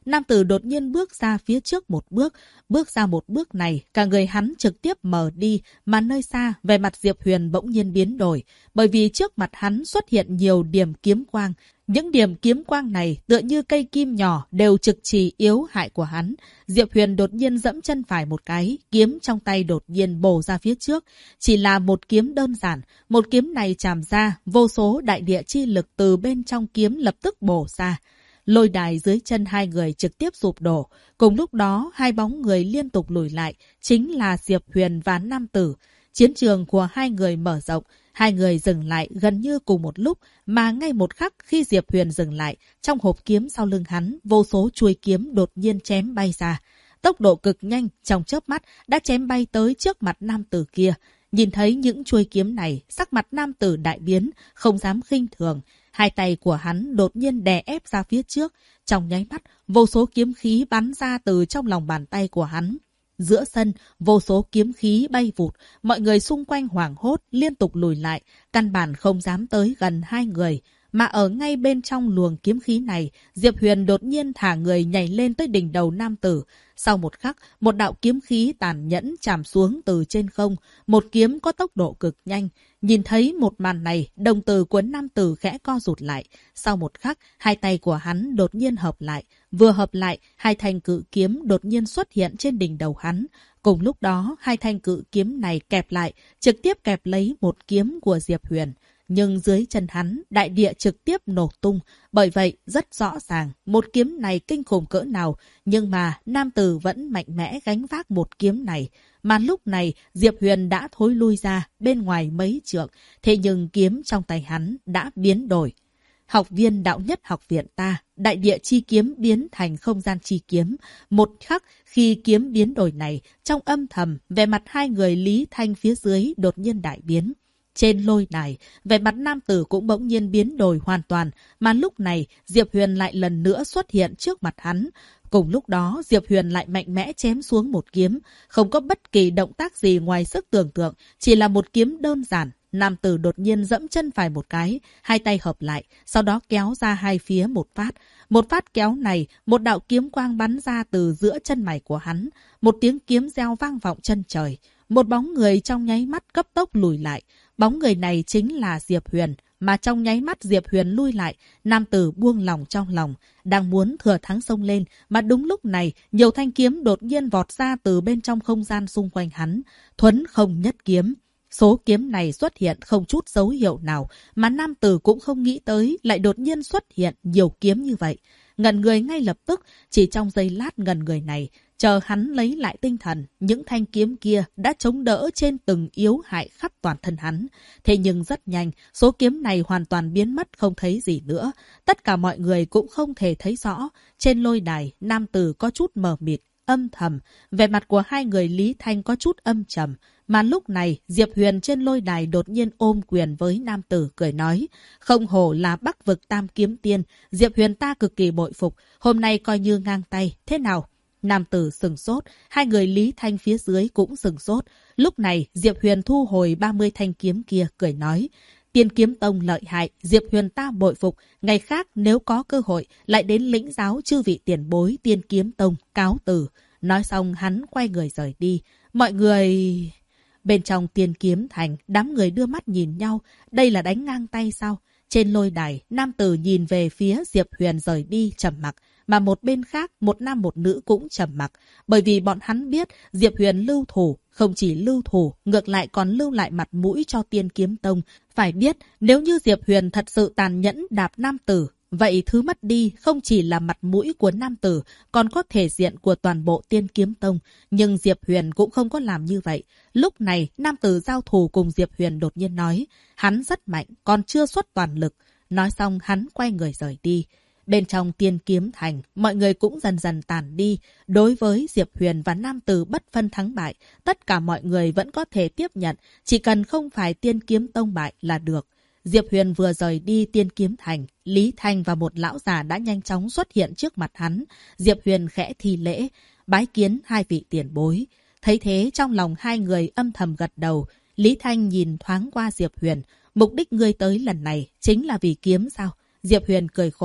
nam tử đột nhiên bước ra phía trước một bước. Bước ra một bước này, cả người hắn trực tiếp mờ đi, mà nơi xa, vẻ mặt Diệp Huyền bỗng nhiên biến đổi. Bởi vì trước mặt hắn xuất hiện nhiều điểm kiếm quang. Những điểm kiếm quang này tựa như cây kim nhỏ đều trực chỉ yếu hại của hắn. Diệp Huyền đột nhiên dẫm chân phải một cái, kiếm trong tay đột nhiên bổ ra phía trước. Chỉ là một kiếm đơn giản, một kiếm này chạm ra, vô số đại địa chi lực từ bên trong kiếm lập tức bổ ra. Lôi đài dưới chân hai người trực tiếp sụp đổ. Cùng lúc đó, hai bóng người liên tục lùi lại, chính là Diệp Huyền và nam tử. Chiến trường của hai người mở rộng, hai người dừng lại gần như cùng một lúc, mà ngay một khắc khi Diệp Huyền dừng lại, trong hộp kiếm sau lưng hắn, vô số chuôi kiếm đột nhiên chém bay ra. Tốc độ cực nhanh, trong chớp mắt đã chém bay tới trước mặt nam tử kia. Nhìn thấy những chuôi kiếm này, sắc mặt nam tử đại biến, không dám khinh thường. Hai tay của hắn đột nhiên đè ép ra phía trước. Trong nháy mắt, vô số kiếm khí bắn ra từ trong lòng bàn tay của hắn. Giữa sân, vô số kiếm khí bay vụt, mọi người xung quanh hoảng hốt, liên tục lùi lại, căn bản không dám tới gần hai người. Mà ở ngay bên trong luồng kiếm khí này, Diệp Huyền đột nhiên thả người nhảy lên tới đỉnh đầu nam tử. Sau một khắc, một đạo kiếm khí tàn nhẫn chạm xuống từ trên không, một kiếm có tốc độ cực nhanh. Nhìn thấy một màn này, đồng tử của nam tử khẽ co rụt lại. Sau một khắc, hai tay của hắn đột nhiên hợp lại. Vừa hợp lại, hai thanh cự kiếm đột nhiên xuất hiện trên đỉnh đầu hắn. Cùng lúc đó, hai thanh cự kiếm này kẹp lại, trực tiếp kẹp lấy một kiếm của Diệp Huyền. Nhưng dưới chân hắn, đại địa trực tiếp nổ tung. Bởi vậy, rất rõ ràng, một kiếm này kinh khủng cỡ nào. Nhưng mà, nam tử vẫn mạnh mẽ gánh vác một kiếm này. Mà lúc này, Diệp Huyền đã thối lui ra bên ngoài mấy trượng. Thế nhưng kiếm trong tay hắn đã biến đổi. Học viên đạo nhất học viện ta, đại địa chi kiếm biến thành không gian chi kiếm. Một khắc khi kiếm biến đổi này, trong âm thầm, vẻ mặt hai người Lý Thanh phía dưới đột nhiên đại biến. Trên lôi đài, vẻ mặt nam tử cũng bỗng nhiên biến đổi hoàn toàn, mà lúc này Diệp Huyền lại lần nữa xuất hiện trước mặt hắn. Cùng lúc đó, Diệp Huyền lại mạnh mẽ chém xuống một kiếm, không có bất kỳ động tác gì ngoài sức tưởng tượng, chỉ là một kiếm đơn giản. Nam tử đột nhiên dẫm chân phải một cái, hai tay hợp lại, sau đó kéo ra hai phía một phát. Một phát kéo này, một đạo kiếm quang bắn ra từ giữa chân mày của hắn, một tiếng kiếm reo vang vọng chân trời. Một bóng người trong nháy mắt cấp tốc lùi lại. Bóng người này chính là Diệp Huyền, mà trong nháy mắt Diệp Huyền lui lại, nam tử buông lòng trong lòng, đang muốn thừa thắng xông lên, mà đúng lúc này, nhiều thanh kiếm đột nhiên vọt ra từ bên trong không gian xung quanh hắn, thuấn không nhất kiếm. Số kiếm này xuất hiện không chút dấu hiệu nào, mà nam tử cũng không nghĩ tới lại đột nhiên xuất hiện nhiều kiếm như vậy. Ngẩn người ngay lập tức, chỉ trong giây lát ngẩn người này, chờ hắn lấy lại tinh thần, những thanh kiếm kia đã chống đỡ trên từng yếu hại khắp toàn thân hắn. Thế nhưng rất nhanh, số kiếm này hoàn toàn biến mất không thấy gì nữa. Tất cả mọi người cũng không thể thấy rõ. Trên lôi đài, nam tử có chút mờ mịt, âm thầm. Vẻ mặt của hai người Lý Thanh có chút âm trầm. Mà lúc này, Diệp Huyền trên lôi đài đột nhiên ôm quyền với nam tử cười nói. Không hổ là Bắc vực tam kiếm tiên, Diệp Huyền ta cực kỳ bội phục. Hôm nay coi như ngang tay, thế nào? Nam tử sừng sốt, hai người Lý Thanh phía dưới cũng sừng sốt. Lúc này, Diệp Huyền thu hồi 30 thanh kiếm kia, cười nói. Tiên kiếm tông lợi hại, Diệp Huyền ta bội phục. Ngày khác nếu có cơ hội, lại đến lĩnh giáo chư vị tiền bối tiên kiếm tông, cáo từ. Nói xong hắn quay người rời đi. Mọi người... Bên trong tiên kiếm thành, đám người đưa mắt nhìn nhau. Đây là đánh ngang tay sao? Trên lôi đài, nam tử nhìn về phía Diệp Huyền rời đi trầm mặc. Mà một bên khác, một nam một nữ cũng trầm mặc. Bởi vì bọn hắn biết Diệp Huyền lưu thủ, không chỉ lưu thủ, ngược lại còn lưu lại mặt mũi cho tiên kiếm tông. Phải biết, nếu như Diệp Huyền thật sự tàn nhẫn đạp nam tử, vậy thứ mất đi không chỉ là mặt mũi của nam tử, còn có thể diện của toàn bộ tiên kiếm tông. Nhưng Diệp Huyền cũng không có làm như vậy. Lúc này, nam tử giao thủ cùng Diệp Huyền đột nhiên nói, hắn rất mạnh, còn chưa xuất toàn lực. Nói xong hắn quay người rời đi. Bên trong tiên kiếm thành, mọi người cũng dần dần tàn đi. Đối với Diệp Huyền và nam tử bất phân thắng bại, tất cả mọi người vẫn có thể tiếp nhận, chỉ cần không phải tiên kiếm tông bại là được. Diệp Huyền vừa rời đi tiên kiếm thành, Lý Thanh và một lão già đã nhanh chóng xuất hiện trước mặt hắn. Diệp Huyền khẽ thi lễ, bái kiến hai vị tiền bối. Thấy thế trong lòng hai người âm thầm gật đầu. Lý Thanh nhìn thoáng qua Diệp Huyền. Mục đích ngươi tới lần này chính là vì kiếm sao? Diệp Huyền cười khổ.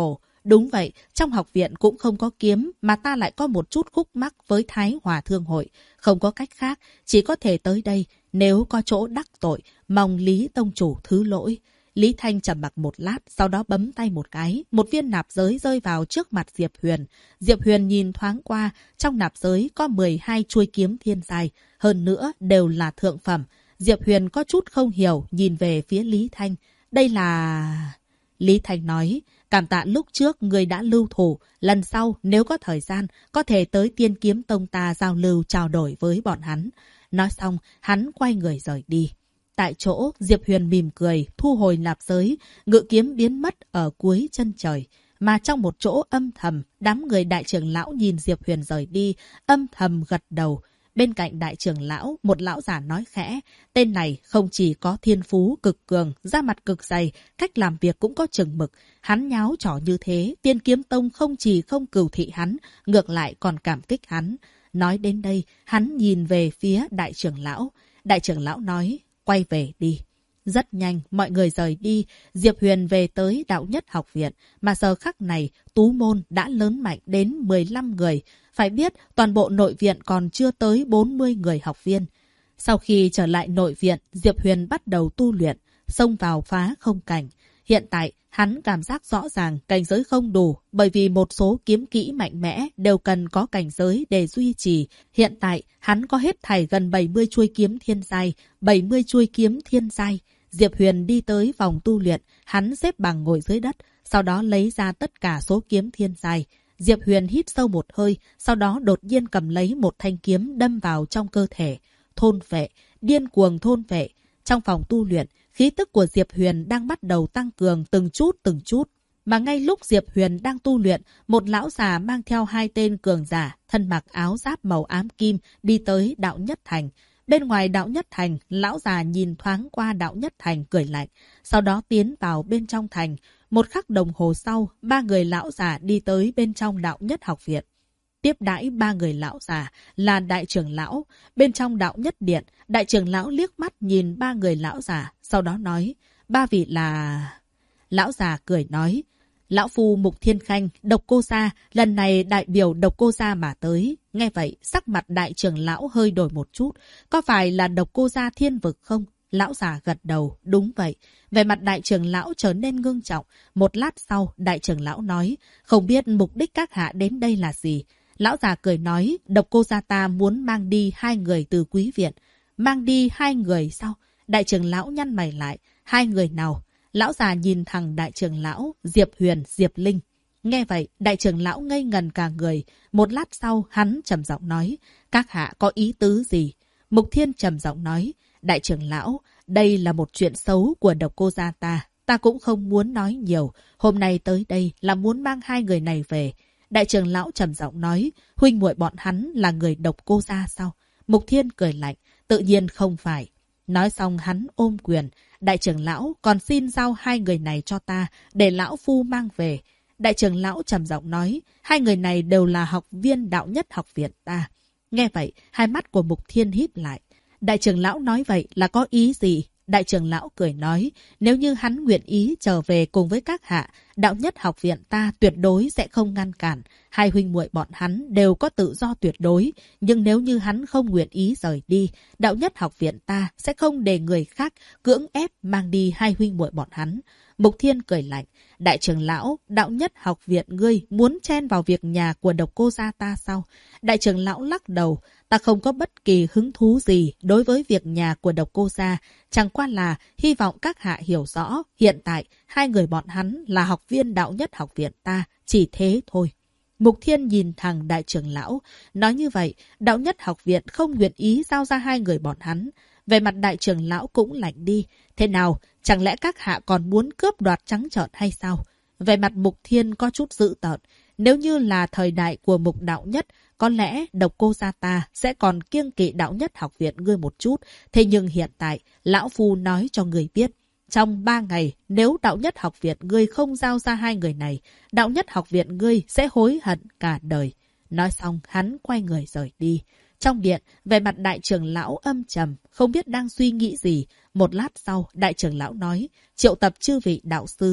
Đúng vậy, trong học viện cũng không có kiếm, mà ta lại có một chút khúc mắc với Thái Hòa Thương Hội. Không có cách khác, chỉ có thể tới đây. Nếu có chỗ đắc tội, mong Lý Tông Chủ thứ lỗi. Lý Thanh trầm mặc một lát, sau đó bấm tay một cái. Một viên nạp giới rơi vào trước mặt Diệp Huyền. Diệp Huyền nhìn thoáng qua, trong nạp giới có 12 chuôi kiếm thiên giai. Hơn nữa, đều là thượng phẩm. Diệp Huyền có chút không hiểu, nhìn về phía Lý Thanh. Đây là... Lý Thanh nói, cảm tạ lúc trước người đã lưu thủ. Lần sau, nếu có thời gian, có thể tới Tiên Kiếm Tông ta giao lưu trao đổi với bọn hắn. Nói xong, hắn quay người rời đi. Tại chỗ, Diệp Huyền mỉm cười, thu hồi nạp giới, ngự kiếm biến mất ở cuối chân trời. Mà trong một chỗ âm thầm, đám người đại trưởng lão nhìn Diệp Huyền rời đi, âm thầm gật đầu. Bên cạnh đại trưởng lão, một lão giả nói khẽ, tên này không chỉ có thiên phú cực cường, da mặt cực dày, cách làm việc cũng có chừng mực. Hắn nháo trò như thế, Tiên Kiếm Tông không chỉ không cừu thị hắn, ngược lại còn cảm kích hắn. Nói đến đây, hắn nhìn về phía đại trưởng lão. Đại trưởng lão nói, quay về đi. Rất nhanh, mọi người rời đi, Diệp Huyền về tới Đạo Nhất Học Viện, mà giờ khắc này, Tú Môn đã lớn mạnh đến 15 người. Phải biết, toàn bộ nội viện còn chưa tới 40 người học viên. Sau khi trở lại nội viện, Diệp Huyền bắt đầu tu luyện, xông vào phá không cảnh. Hiện tại, hắn cảm giác rõ ràng cảnh giới không đủ, bởi vì một số kiếm kỹ mạnh mẽ đều cần có cảnh giới để duy trì. Hiện tại, hắn có hết thảy gần 70 chuôi kiếm thiên giai, 70 chuôi kiếm thiên giai. Diệp Huyền đi tới vòng tu luyện, hắn xếp bằng ngồi dưới đất, sau đó lấy ra tất cả số kiếm thiên giai. Diệp Huyền hít sâu một hơi, sau đó đột nhiên cầm lấy một thanh kiếm đâm vào trong cơ thể. Thôn vệ, điên cuồng thôn vệ. Trong phòng tu luyện, khí tức của Diệp Huyền đang bắt đầu tăng cường từng chút. Mà ngay lúc Diệp Huyền đang tu luyện, một lão già mang theo 2 tên cường giả, thân mặc áo giáp màu ám kim, đi tới Đạo Nhất Thành. Bên ngoài Đạo Nhất Thành, lão già nhìn thoáng qua Đạo Nhất Thành cười lạnh, sau đó tiến vào bên trong thành. Một khắc đồng hồ sau, 3 người lão già đi tới bên trong Đạo Nhất Học Viện. Tiếp đãi 3 người lão già là đại trưởng lão. Bên trong Đạo Nhất Điện, đại trưởng lão liếc mắt nhìn 3 người lão già, sau đó nói, 3 vị là... Lão già cười nói, lão phu Mục Thiên Khanh, Độc Cô Gia, lần này đại biểu Độc Cô Gia mà tới. Nghe vậy, sắc mặt đại trưởng lão hơi đổi một chút. Có phải là Độc Cô Gia Thiên Vực không? Lão già gật đầu, đúng vậy. Về mặt đại trưởng lão trở nên ngưng trọng. Một lát sau, đại trưởng lão nói, không biết mục đích các hạ đến đây là gì. Lão già cười nói, Độc Cô Gia ta muốn mang đi 2 người từ quý viện. Mang đi 2 người sao? Đại trưởng lão nhăn mày lại. 2 người nào? Lão già nhìn thẳng đại trưởng lão, Diệp Huyền, Diệp Linh. Nghe vậy, đại trưởng lão ngây ngần cả người. Một lát sau, hắn trầm giọng nói, các hạ có ý tứ gì? Mục Thiên trầm giọng nói, đại trưởng lão, đây là một chuyện xấu của Độc Cô Gia ta. Ta cũng không muốn nói nhiều. Hôm nay tới đây là muốn mang 2 người này về. Đại trưởng lão trầm giọng nói, huynh muội bọn hắn là người Độc Cô Gia sao? Mục Thiên cười lạnh, tự nhiên không phải. Nói xong hắn ôm quyền, đại trưởng lão còn xin giao 2 người này cho ta, để lão phu mang về. Đại trưởng lão trầm giọng nói, 2 người này đều là học viên Đạo Nhất Học Viện ta. Nghe vậy, hai mắt của Mục Thiên híp lại. Đại trưởng lão nói vậy là có ý gì? Đại trưởng lão cười nói, nếu như hắn nguyện ý trở về cùng với các hạ, Đạo Nhất Học Viện ta tuyệt đối sẽ không ngăn cản. 2 huynh muội bọn hắn đều có tự do tuyệt đối, nhưng nếu như hắn không nguyện ý rời đi, Đạo Nhất Học Viện ta sẽ không để người khác cưỡng ép mang đi 2 huynh muội bọn hắn. Mục Thiên cười lạnh, đại trưởng lão, Đạo Nhất Học Viện ngươi muốn chen vào việc nhà của Độc Cô Gia ta sao? Đại trưởng lão lắc đầu, ta không có bất kỳ hứng thú gì đối với việc nhà của Độc Cô Gia, chẳng qua là hy vọng các hạ hiểu rõ, hiện tại 2 người bọn hắn là học viên Đạo Nhất Học Viện ta, chỉ thế thôi. Mục Thiên nhìn thẳng đại trưởng lão, nói như vậy, Đạo Nhất Học Viện không nguyện ý giao ra 2 người bọn hắn. Về mặt đại trưởng lão cũng lạnh đi. Thế nào, chẳng lẽ các hạ còn muốn cướp đoạt trắng trợn hay sao? Về mặt Mục Thiên có chút dữ tợn. Nếu như là thời đại của Mục Đạo Nhất, có lẽ Độc Cô Gia ta sẽ còn kiêng kỵ Đạo Nhất Học Viện ngươi một chút. Thế nhưng hiện tại, lão phu nói cho người biết. Trong 3 ngày, nếu Đạo Nhất Học Viện ngươi không giao ra 2 người này, Đạo Nhất Học Viện ngươi sẽ hối hận cả đời. Nói xong, hắn quay người rời đi. Trong điện, về mặt đại trưởng lão âm trầm, không biết đang suy nghĩ gì. Một lát sau, đại trưởng lão nói, triệu tập chư vị đạo sư.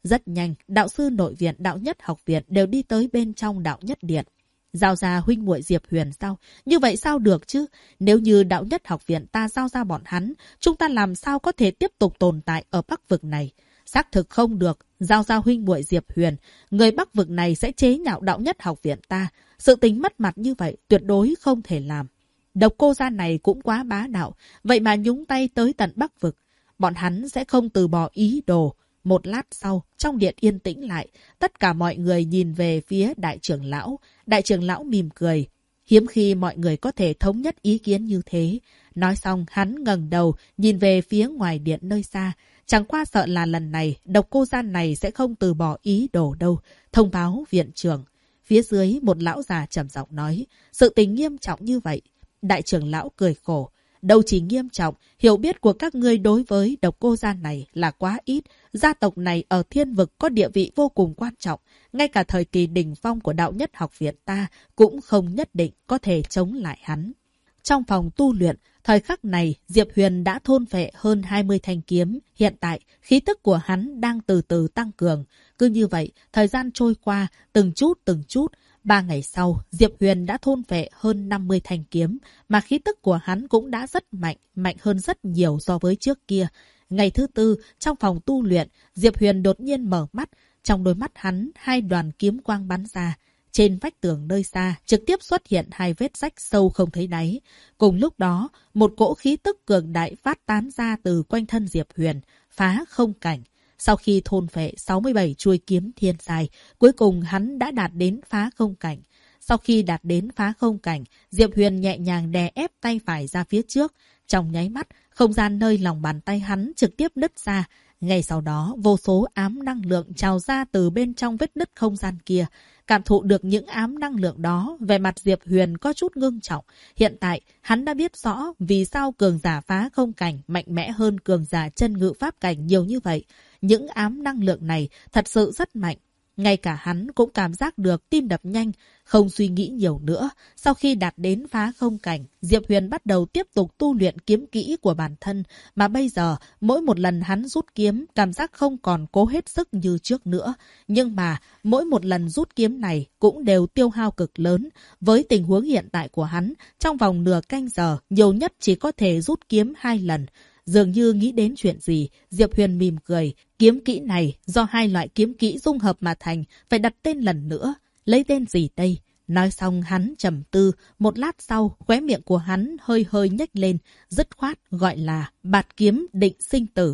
Rất nhanh, đạo sư nội viện, đạo nhất học viện đều đi tới bên trong đạo nhất điện. Giao ra huynh muội Diệp Huyền sao? Như vậy sao được chứ? Nếu như đạo nhất học viện ta giao ra bọn hắn, chúng ta làm sao có thể tiếp tục tồn tại ở Bắc vực này? Xác thực không được, giao ra huynh muội Diệp Huyền, người Bắc vực này sẽ chế nhạo đạo nhất học viện ta. Sự tính mất mặt như vậy tuyệt đối không thể làm. Độc cô gia này cũng quá bá đạo, vậy mà nhúng tay tới tận Bắc vực. Bọn hắn sẽ không từ bỏ ý đồ. Một lát sau, trong điện yên tĩnh lại, tất cả mọi người nhìn về phía đại trưởng lão. Đại trưởng lão mỉm cười. Hiếm khi mọi người có thể thống nhất ý kiến như thế. Nói xong, hắn ngẩng đầu, nhìn về phía ngoài điện nơi xa. Chẳng qua sợ là lần này, độc cô gian này sẽ không từ bỏ ý đồ đâu. Thông báo viện trưởng. Phía dưới, một lão già trầm giọng nói. Sự tình nghiêm trọng như vậy. Đại trưởng lão cười khổ. Đâu chỉ nghiêm trọng, hiểu biết của các ngươi đối với độc cô gia này là quá ít. Gia tộc này ở thiên vực có địa vị vô cùng quan trọng. Ngay cả thời kỳ đỉnh phong của đạo nhất học viện ta cũng không nhất định có thể chống lại hắn. Trong phòng tu luyện, thời khắc này Diệp Huyền đã thôn phệ hơn 20 thanh kiếm. Hiện tại, khí tức của hắn đang từ từ tăng cường. Cứ như vậy, thời gian trôi qua, từng chút. 3 ngày sau, Diệp Huyền đã thôn phệ hơn 50 thanh kiếm, mà khí tức của hắn cũng đã rất mạnh, mạnh hơn rất nhiều so với trước kia. Ngày thứ tư, trong phòng tu luyện, Diệp Huyền đột nhiên mở mắt, trong đôi mắt hắn, 2 đoàn kiếm quang bắn ra. Trên vách tường nơi xa, trực tiếp xuất hiện 2 vết rách sâu không thấy đáy. Cùng lúc đó, một cỗ khí tức cường đại phát tán ra từ quanh thân Diệp Huyền, phá không cảnh. Sau khi thôn phệ 67 chuôi kiếm thiên giai, cuối cùng hắn đã đạt đến phá không cảnh. Sau khi đạt đến phá không cảnh, Diệp Huyền nhẹ nhàng đè ép tay phải ra phía trước. Trong nháy mắt, không gian nơi lòng bàn tay hắn trực tiếp nứt ra. Ngay sau đó, vô số ám năng lượng trào ra từ bên trong vết nứt không gian kia. Cảm thụ được những ám năng lượng đó, vẻ mặt Diệp Huyền có chút ngưng trọng. Hiện tại, hắn đã biết rõ vì sao cường giả phá không cảnh mạnh mẽ hơn cường giả chân ngự pháp cảnh nhiều như vậy. Những ám năng lượng này thật sự rất mạnh. Ngay cả hắn cũng cảm giác được tim đập nhanh, không suy nghĩ nhiều nữa. Sau khi đạt đến phá không cảnh, Diệp Huyền bắt đầu tiếp tục tu luyện kiếm kỹ của bản thân. Mà bây giờ, mỗi một lần hắn rút kiếm, cảm giác không còn cố hết sức như trước nữa. Nhưng mà, mỗi một lần rút kiếm này cũng đều tiêu hao cực lớn. Với tình huống hiện tại của hắn, trong vòng nửa canh giờ, nhiều nhất chỉ có thể rút kiếm 2 lần. Dường như nghĩ đến chuyện gì, Diệp Huyền mỉm cười. Kiếm kỹ này do 2 loại kiếm kỹ dung hợp mà thành, phải đặt tên lần nữa. Lấy tên gì đây? Nói xong hắn trầm tư, một lát sau, khóe miệng của hắn hơi hơi nhếch lên, dứt khoát gọi là bạt kiếm định sinh tử.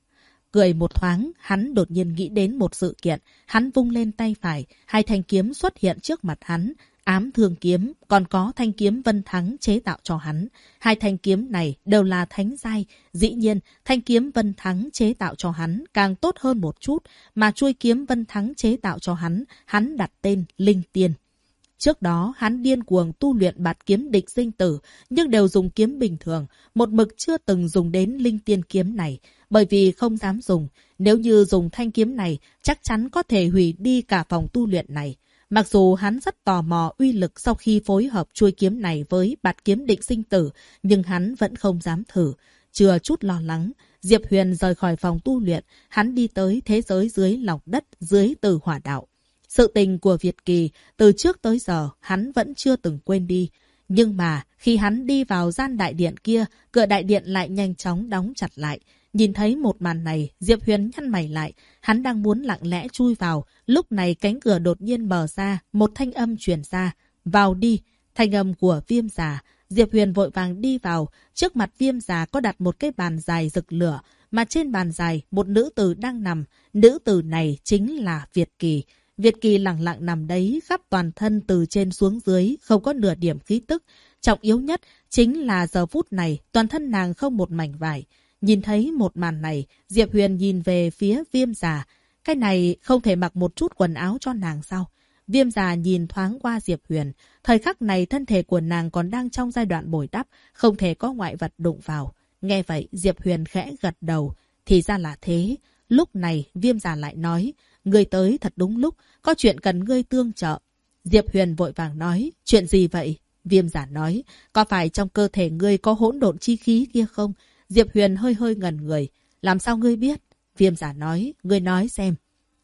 Cười một thoáng, hắn đột nhiên nghĩ đến một sự kiện. Hắn vung lên tay phải, 2 thanh kiếm xuất hiện trước mặt hắn. Ám thương kiếm, còn có thanh kiếm Vân Thắng chế tạo cho hắn. 2 thanh kiếm này đều là thánh giai. Dĩ nhiên, thanh kiếm Vân Thắng chế tạo cho hắn càng tốt hơn một chút, mà chuôi kiếm Vân Thắng chế tạo cho hắn đặt tên Linh Tiên. Trước đó, hắn điên cuồng tu luyện bạt kiếm địch sinh tử, nhưng đều dùng kiếm bình thường, một mực chưa từng dùng đến Linh Tiên kiếm này, bởi vì không dám dùng. Nếu như dùng thanh kiếm này, chắc chắn có thể hủy đi cả phòng tu luyện này. Mặc dù hắn rất tò mò uy lực sau khi phối hợp chuôi kiếm này với bạt kiếm định sinh tử, nhưng hắn vẫn không dám thử. Chưa chút lo lắng, Diệp Huyền rời khỏi phòng tu luyện, hắn đi tới thế giới dưới lòng đất, dưới Từ Hỏa Đạo. Sự tình của Việt Kỳ, từ trước tới giờ, hắn vẫn chưa từng quên đi. Nhưng mà, khi hắn đi vào gian đại điện kia, cửa đại điện lại nhanh chóng đóng chặt lại. Nhìn thấy một màn này, Diệp Huyền nhăn mày lại. Hắn đang muốn lặng lẽ chui vào. Lúc này cánh cửa đột nhiên mở ra, một thanh âm truyền ra. Vào đi, thanh âm của Viêm Già. Diệp Huyền vội vàng đi vào. Trước mặt Viêm Già có đặt một cái bàn dài rực lửa. Mà trên bàn dài, một nữ tử đang nằm. Nữ tử này chính là Việt Kỳ. Việt Kỳ lặng lặng nằm đấy, khắp toàn thân từ trên xuống dưới, không có nửa điểm khí tức. Trọng yếu nhất chính là giờ phút này, toàn thân nàng không một mảnh vải. Nhìn thấy một màn này, Diệp Huyền nhìn về phía Viêm Già. Cái này không thể mặc một chút quần áo cho nàng sao? Viêm Già nhìn thoáng qua Diệp Huyền. Thời khắc này thân thể của nàng còn đang trong giai đoạn bồi đắp, không thể có ngoại vật đụng vào. Nghe vậy, Diệp Huyền khẽ gật đầu. Thì ra là thế. Lúc này, Viêm Già lại nói, ngươi tới thật đúng lúc, có chuyện cần ngươi tương trợ. Diệp Huyền vội vàng nói, chuyện gì vậy? Viêm Già nói, có phải trong cơ thể ngươi có hỗn độn chi khí kia không? Diệp Huyền hơi hơi ngẩn người. Làm sao ngươi biết? Viêm Già nói, ngươi nói xem.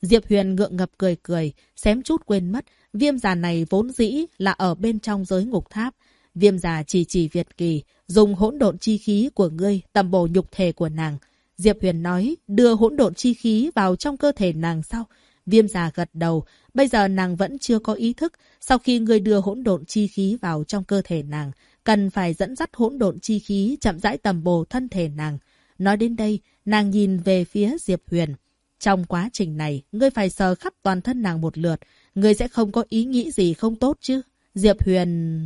Diệp Huyền ngượng ngập cười cười, xém chút quên mất. Viêm già này vốn dĩ là ở bên trong giới ngục tháp. Viêm già chỉ Việt Kỳ, dùng hỗn độn chi khí của ngươi tầm bổ nhục thể của nàng. Diệp Huyền nói, đưa hỗn độn chi khí vào trong cơ thể nàng sao? Viêm già gật đầu, bây giờ nàng vẫn chưa có ý thức. Sau khi ngươi đưa hỗn độn chi khí vào trong cơ thể nàng, cần phải dẫn dắt hỗn độn chi khí chậm rãi tầm bổ thân thể nàng. Nói đến đây, nàng nhìn về phía Diệp Huyền. Trong quá trình này, ngươi phải sờ khắp toàn thân nàng một lượt. Ngươi sẽ không có ý nghĩ gì không tốt chứ? Diệp Huyền...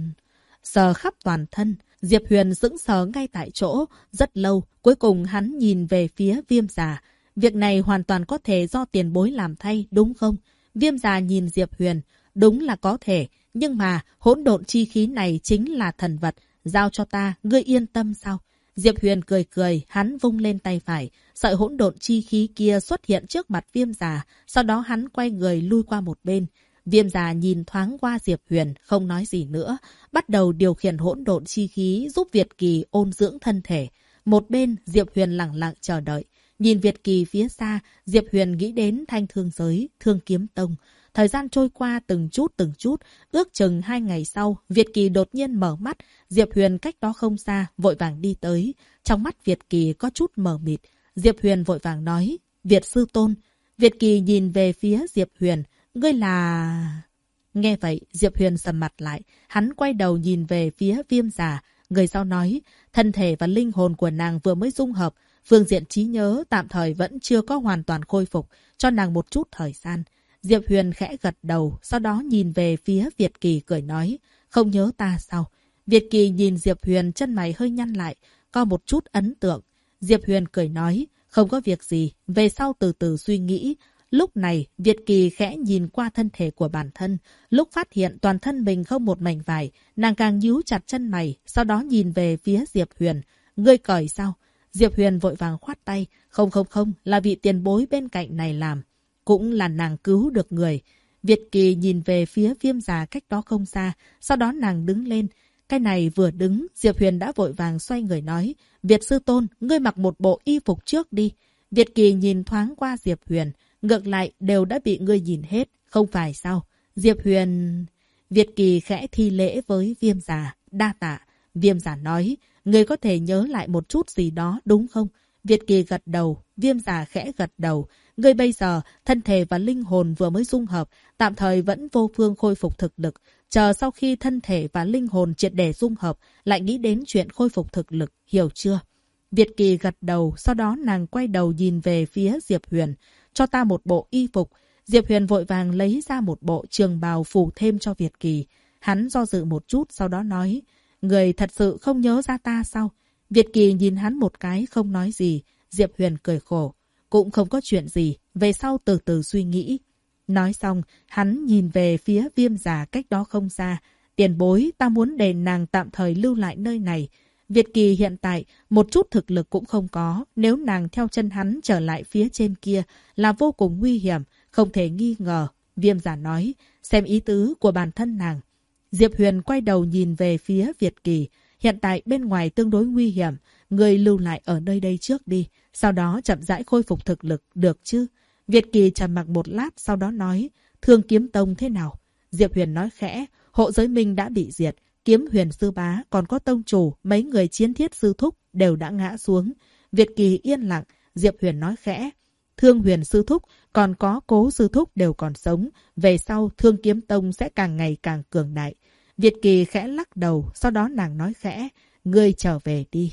Sờ khắp toàn thân. Diệp Huyền sững sờ ngay tại chỗ. Rất lâu, cuối cùng hắn nhìn về phía Viêm già. Việc này hoàn toàn có thể do tiền bối làm thay, đúng không? Viêm già nhìn Diệp Huyền. Đúng là có thể. Nhưng mà, hỗn độn chi khí này chính là thần vật. Giao cho ta, ngươi yên tâm sao? Diệp Huyền cười cười, hắn vung lên tay phải. Sợi hỗn độn chi khí kia xuất hiện trước mặt Viêm già. Sau đó hắn quay người lui qua một bên. Viêm già nhìn thoáng qua Diệp Huyền, không nói gì nữa. Bắt đầu điều khiển hỗn độn chi khí giúp Việt Kỳ ôn dưỡng thân thể. Một bên, Diệp Huyền lặng lặng chờ đợi. Nhìn Việt Kỳ phía xa, Diệp Huyền nghĩ đến Thanh Thương Giới, Thương Kiếm Tông. Thời gian trôi qua từng chút, ước chừng 2 ngày sau, Việt Kỳ đột nhiên mở mắt. Diệp Huyền cách đó không xa, vội vàng đi tới. Trong mắt Việt Kỳ có chút mờ mịt. Diệp Huyền vội vàng nói, Việt sư tôn. Việt Kỳ nhìn về phía Diệp Huyền, ngươi là... Nghe vậy, Diệp Huyền sầm mặt lại. Hắn quay đầu nhìn về phía Viêm già. Người sau nói, thân thể và linh hồn của nàng vừa mới dung hợp. Phương diện trí nhớ tạm thời vẫn chưa có hoàn toàn khôi phục. Cho nàng một chút thời gian. Diệp Huyền khẽ gật đầu, sau đó nhìn về phía Việt Kỳ cười nói, không nhớ ta sao? Việt Kỳ nhìn Diệp Huyền, chân mày hơi nhăn lại, có một chút ấn tượng. Diệp Huyền cười nói, không có việc gì, về sau từ từ suy nghĩ. Lúc này, Việt Kỳ khẽ nhìn qua thân thể của bản thân. Lúc phát hiện toàn thân mình không một mảnh vải, nàng càng nhíu chặt chân mày, sau đó nhìn về phía Diệp Huyền. Ngươi cởi sao? Diệp Huyền vội vàng khoát tay. Không, là vị tiền bối bên cạnh này làm. Cũng là nàng cứu được người. Việt Kỳ nhìn về phía Viêm già cách đó không xa, sau đó nàng đứng lên. Cái này vừa đứng, Diệp Huyền đã vội vàng xoay người nói, Việt sư tôn, ngươi mặc một bộ y phục trước đi. Việt Kỳ nhìn thoáng qua Diệp Huyền, ngược lại đều đã bị ngươi nhìn hết, không phải sao? Diệp Huyền... Việt Kỳ khẽ thi lễ với Viêm già, đa tạ. Viêm già nói, ngươi có thể nhớ lại một chút gì đó đúng không? Việt Kỳ gật đầu, Viêm già khẽ gật đầu. Ngươi bây giờ, thân thể và linh hồn vừa mới dung hợp, tạm thời vẫn vô phương khôi phục thực lực. Chờ sau khi thân thể và linh hồn triệt để dung hợp, lại nghĩ đến chuyện khôi phục thực lực, hiểu chưa? Việt Kỳ gật đầu, sau đó nàng quay đầu nhìn về phía Diệp Huyền. Cho ta một bộ y phục. Diệp Huyền vội vàng lấy ra một bộ trường bào phủ thêm cho Việt Kỳ. Hắn do dự một chút, sau đó nói, người thật sự không nhớ ra ta sao? Việt Kỳ nhìn hắn một cái, không nói gì. Diệp Huyền cười khổ. Cũng không có chuyện gì, về sau từ từ suy nghĩ. Nói xong, hắn nhìn về phía Viêm già cách đó không xa. Tiền bối, ta muốn để nàng tạm thời lưu lại nơi này. Việt Kỳ hiện tại, một chút thực lực cũng không có. Nếu nàng theo chân hắn trở lại phía trên kia là vô cùng nguy hiểm, không thể nghi ngờ. Viêm già nói, xem ý tứ của bản thân nàng. Diệp Huyền quay đầu nhìn về phía Việt Kỳ. Hiện tại bên ngoài tương đối nguy hiểm. Người lưu lại ở nơi đây trước đi. Sau đó chậm rãi khôi phục thực lực, được chứ? Việt Kỳ trầm mặc một lát, sau đó nói, Thương Kiếm Tông thế nào? Diệp Huyền nói khẽ, hộ giới minh đã bị diệt. Kiếm Huyền sư bá, còn có tông chủ, mấy người chiến thiết sư thúc đều đã ngã xuống. Việt Kỳ yên lặng, Diệp Huyền nói khẽ, Thương Huyền sư thúc, còn có Cố sư thúc đều còn sống. Về sau, Thương Kiếm Tông sẽ càng ngày càng cường đại. Việt Kỳ khẽ lắc đầu, sau đó nàng nói khẽ, ngươi trở về đi.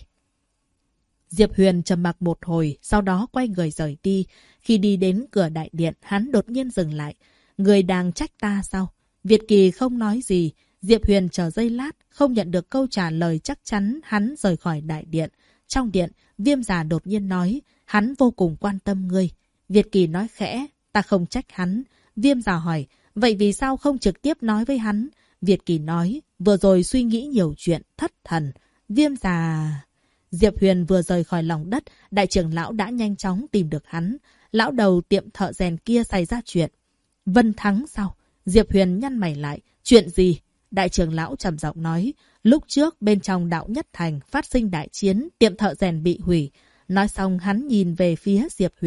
Diệp Huyền trầm mặc một hồi, sau đó quay người rời đi. Khi đi đến cửa đại điện, hắn đột nhiên dừng lại. Người đang trách ta sao? Việt Kỳ không nói gì. Diệp Huyền chờ giây lát, không nhận được câu trả lời chắc chắn, hắn rời khỏi đại điện. Trong điện, Viêm già đột nhiên nói, hắn vô cùng quan tâm ngươi. Việt Kỳ nói khẽ, ta không trách hắn. Viêm già hỏi, vậy vì sao không trực tiếp nói với hắn? Việt Kỳ nói, vừa rồi suy nghĩ nhiều chuyện, thất thần. Viêm già... Diệp Huyền vừa rời khỏi lòng đất, đại trưởng lão đã nhanh chóng tìm được hắn. Lão đầu tiệm thợ rèn kia xảy ra chuyện. Vân Thắng sao? Diệp Huyền nhăn mày lại. Chuyện gì? Đại trưởng lão trầm giọng nói. Lúc trước bên trong Đạo Nhất Thành phát sinh đại chiến, tiệm thợ rèn bị hủy. Nói xong hắn nhìn về phía Diệp Huyền.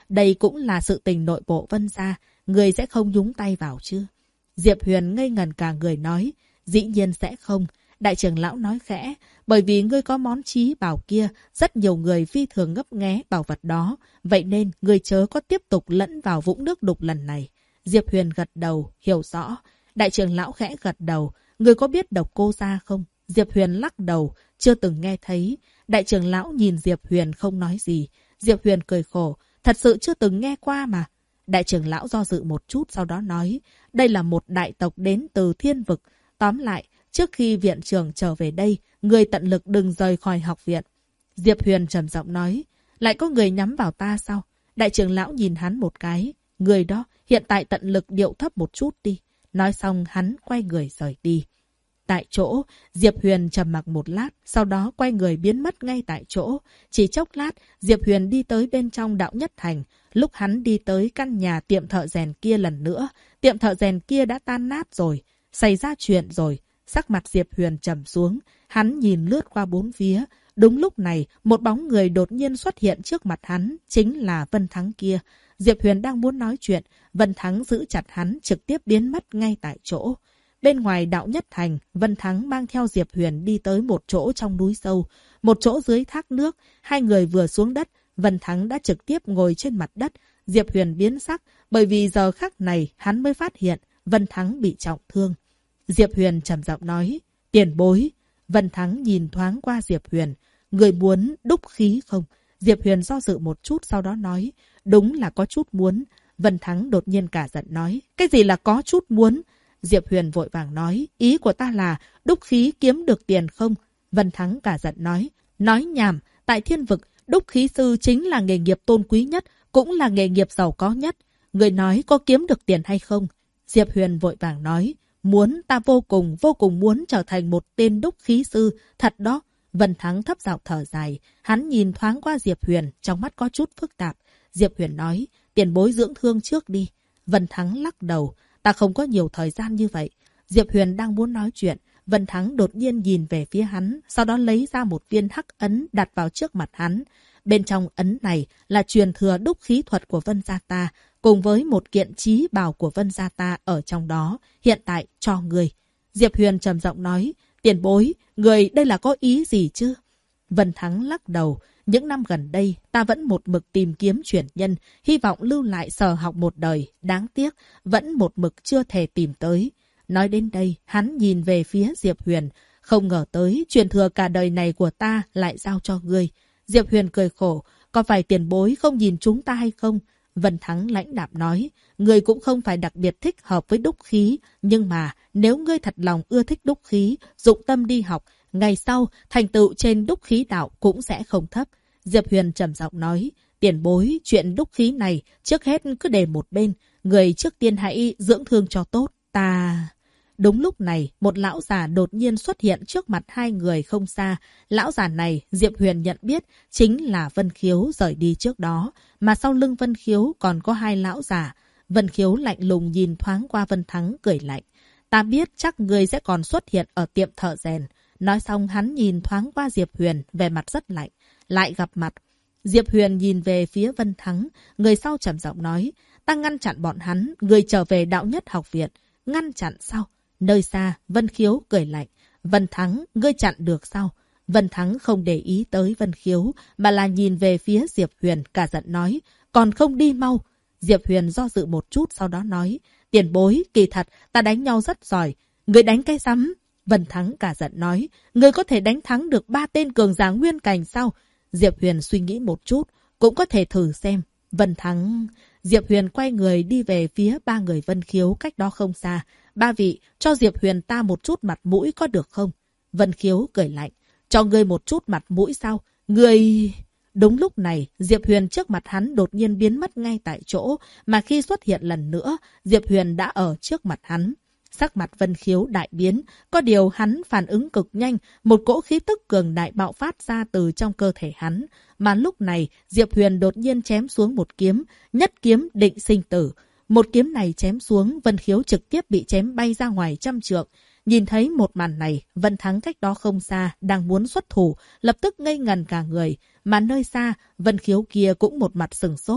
Đây cũng là sự tình nội bộ Vân gia, người sẽ không nhúng tay vào chứ? Diệp Huyền ngây ngần cả người nói, dĩ nhiên sẽ không. Đại trưởng lão nói khẽ, bởi vì ngươi có món trí bảo kia, rất nhiều người phi thường ngấp nghé bảo vật đó, vậy nên ngươi chớ có tiếp tục lẫn vào vũng nước đục lần này. Diệp Huyền gật đầu, hiểu rõ. Đại trưởng lão khẽ gật đầu, ngươi có biết Độc Cô gia không? Diệp Huyền lắc đầu, chưa từng nghe thấy. Đại trưởng lão nhìn Diệp Huyền không nói gì. Diệp Huyền cười khổ, thật sự chưa từng nghe qua mà. Đại trưởng lão do dự một chút sau đó nói, đây là một đại tộc đến từ thiên vực. Tóm lại, trước khi viện trưởng trở về đây, người tận lực đừng rời khỏi học viện. Diệp Huyền trầm giọng nói, lại có người nhắm vào ta sao? Đại trưởng lão nhìn hắn một cái, người đó hiện tại tận lực điệu thấp một chút đi. Nói xong hắn quay người rời đi. Tại chỗ, Diệp Huyền trầm mặc một lát, sau đó quay người biến mất ngay tại chỗ. Chỉ chốc lát, Diệp Huyền đi tới bên trong Đạo Nhất Thành. Lúc hắn đi tới căn nhà tiệm thợ rèn kia lần nữa, tiệm thợ rèn kia đã tan nát rồi. Xảy ra chuyện rồi. Sắc mặt Diệp Huyền trầm xuống, hắn nhìn lướt qua bốn phía. Đúng lúc này, một bóng người đột nhiên xuất hiện trước mặt hắn, chính là Vân Thắng kia. Diệp Huyền đang muốn nói chuyện, Vân Thắng giữ chặt hắn, trực tiếp biến mất ngay tại chỗ. Bên ngoài Đạo Nhất Thành, Vân Thắng mang theo Diệp Huyền đi tới một chỗ trong núi sâu, một chỗ dưới thác nước. Hai người vừa xuống đất, Vân Thắng đã trực tiếp ngồi trên mặt đất. Diệp Huyền biến sắc, bởi vì giờ khắc này hắn mới phát hiện Vân Thắng bị trọng thương. Diệp Huyền trầm giọng nói, tiền bối. Vân Thắng nhìn thoáng qua Diệp Huyền, người muốn đúc khí không? Diệp Huyền do dự một chút sau đó nói, đúng là có chút muốn. Vân Thắng đột nhiên cả giận nói, cái gì là có chút muốn? Diệp Huyền vội vàng nói, ý của ta là đúc khí kiếm được tiền không? Vân Thắng cả giận nói nhảm, tại thiên vực, đúc khí sư chính là nghề nghiệp tôn quý nhất, cũng là nghề nghiệp giàu có nhất. Người nói có kiếm được tiền hay không? Diệp Huyền vội vàng nói, muốn, ta vô cùng muốn trở thành một tên đúc khí sư, thật đó. Vân Thắng thấp giọng thở dài, hắn nhìn thoáng qua Diệp Huyền, trong mắt có chút phức tạp. Diệp Huyền nói, tiền bối dưỡng thương trước đi. Vân Thắng lắc đầu, ta không có nhiều thời gian như vậy. Diệp Huyền đang muốn nói chuyện, Vân Thắng đột nhiên nhìn về phía hắn, sau đó lấy ra một viên hắc ấn đặt vào trước mặt hắn. Bên trong ấn này là truyền thừa đúc khí thuật của Vân gia ta, cùng với một kiện chí bảo của Vân gia ta ở trong đó, hiện tại cho người. Diệp Huyền trầm giọng nói, tiền bối, người đây là có ý gì chứ? Vân Thắng lắc đầu, những năm gần đây ta vẫn một mực tìm kiếm truyền nhân, hy vọng lưu lại sở học một đời, đáng tiếc, vẫn một mực chưa thể tìm tới. Nói đến đây, hắn nhìn về phía Diệp Huyền, không ngờ tới truyền thừa cả đời này của ta lại giao cho ngươi. Diệp Huyền cười khổ, có phải tiền bối không nhìn chúng ta hay không? Vân Thắng lãnh đạm nói, ngươi cũng không phải đặc biệt thích hợp với đúc khí, nhưng mà nếu ngươi thật lòng ưa thích đúc khí, dụng tâm đi học, ngày sau thành tựu trên đúc khí đạo cũng sẽ không thấp. Diệp Huyền trầm giọng nói, tiền bối, chuyện đúc khí này trước hết cứ để một bên, người trước tiên hãy dưỡng thương cho tốt, ta... Đúng lúc này, một lão già đột nhiên xuất hiện trước mặt hai người không xa. Lão già này, Diệp Huyền nhận biết, chính là Vân Khiếu rời đi trước đó. Mà sau lưng Vân Khiếu còn có hai lão già. Vân Khiếu lạnh lùng nhìn thoáng qua Vân Thắng cười lạnh. Ta biết chắc người sẽ còn xuất hiện ở tiệm thợ rèn. Nói xong hắn nhìn thoáng qua Diệp Huyền, vẻ mặt rất lạnh. Lại gặp mặt. Diệp Huyền nhìn về phía Vân Thắng. Người sau trầm giọng nói. Ta ngăn chặn bọn hắn, người trở về Đạo Nhất học viện. Ngăn chặn sao? Nơi xa, Vân Khiếu cười lạnh. Vân Thắng, ngươi chặn được sao? Vân Thắng không để ý tới Vân Khiếu, mà là nhìn về phía Diệp Huyền, cả giận nói. Còn không đi mau. Diệp Huyền do dự một chút sau đó nói. Tiền bối, kỳ thật, ta đánh nhau rất giỏi. Ngươi đánh cái rắm? Vân Thắng cả giận nói. Ngươi có thể đánh thắng được 3 tên cường giả nguyên cảnh sao? Diệp Huyền suy nghĩ một chút, cũng có thể thử xem. Vân Thắng... Diệp Huyền quay người đi về phía 3 người Vân Khiếu cách đó không xa. 3 vị, cho Diệp Huyền ta một chút mặt mũi có được không? Vân Khiếu cười lạnh. Cho ngươi một chút mặt mũi sao? Ngươi... Đúng lúc này, Diệp Huyền trước mặt hắn đột nhiên biến mất ngay tại chỗ, mà khi xuất hiện lần nữa, Diệp Huyền đã ở trước mặt hắn. Sắc mặt Vân Khiếu đại biến, có điều hắn phản ứng cực nhanh, một cỗ khí tức cường đại bạo phát ra từ trong cơ thể hắn. Mà lúc này, Diệp Huyền đột nhiên chém xuống một kiếm, nhất kiếm định sinh tử. Một kiếm này chém xuống, Vân Khiếu trực tiếp bị chém bay ra ngoài 100 trượng. Nhìn thấy một màn này, Vân Thắng cách đó không xa, đang muốn xuất thủ, lập tức ngây ngần cả người. Mà nơi xa, Vân Khiếu kia cũng một mặt sừng sốt.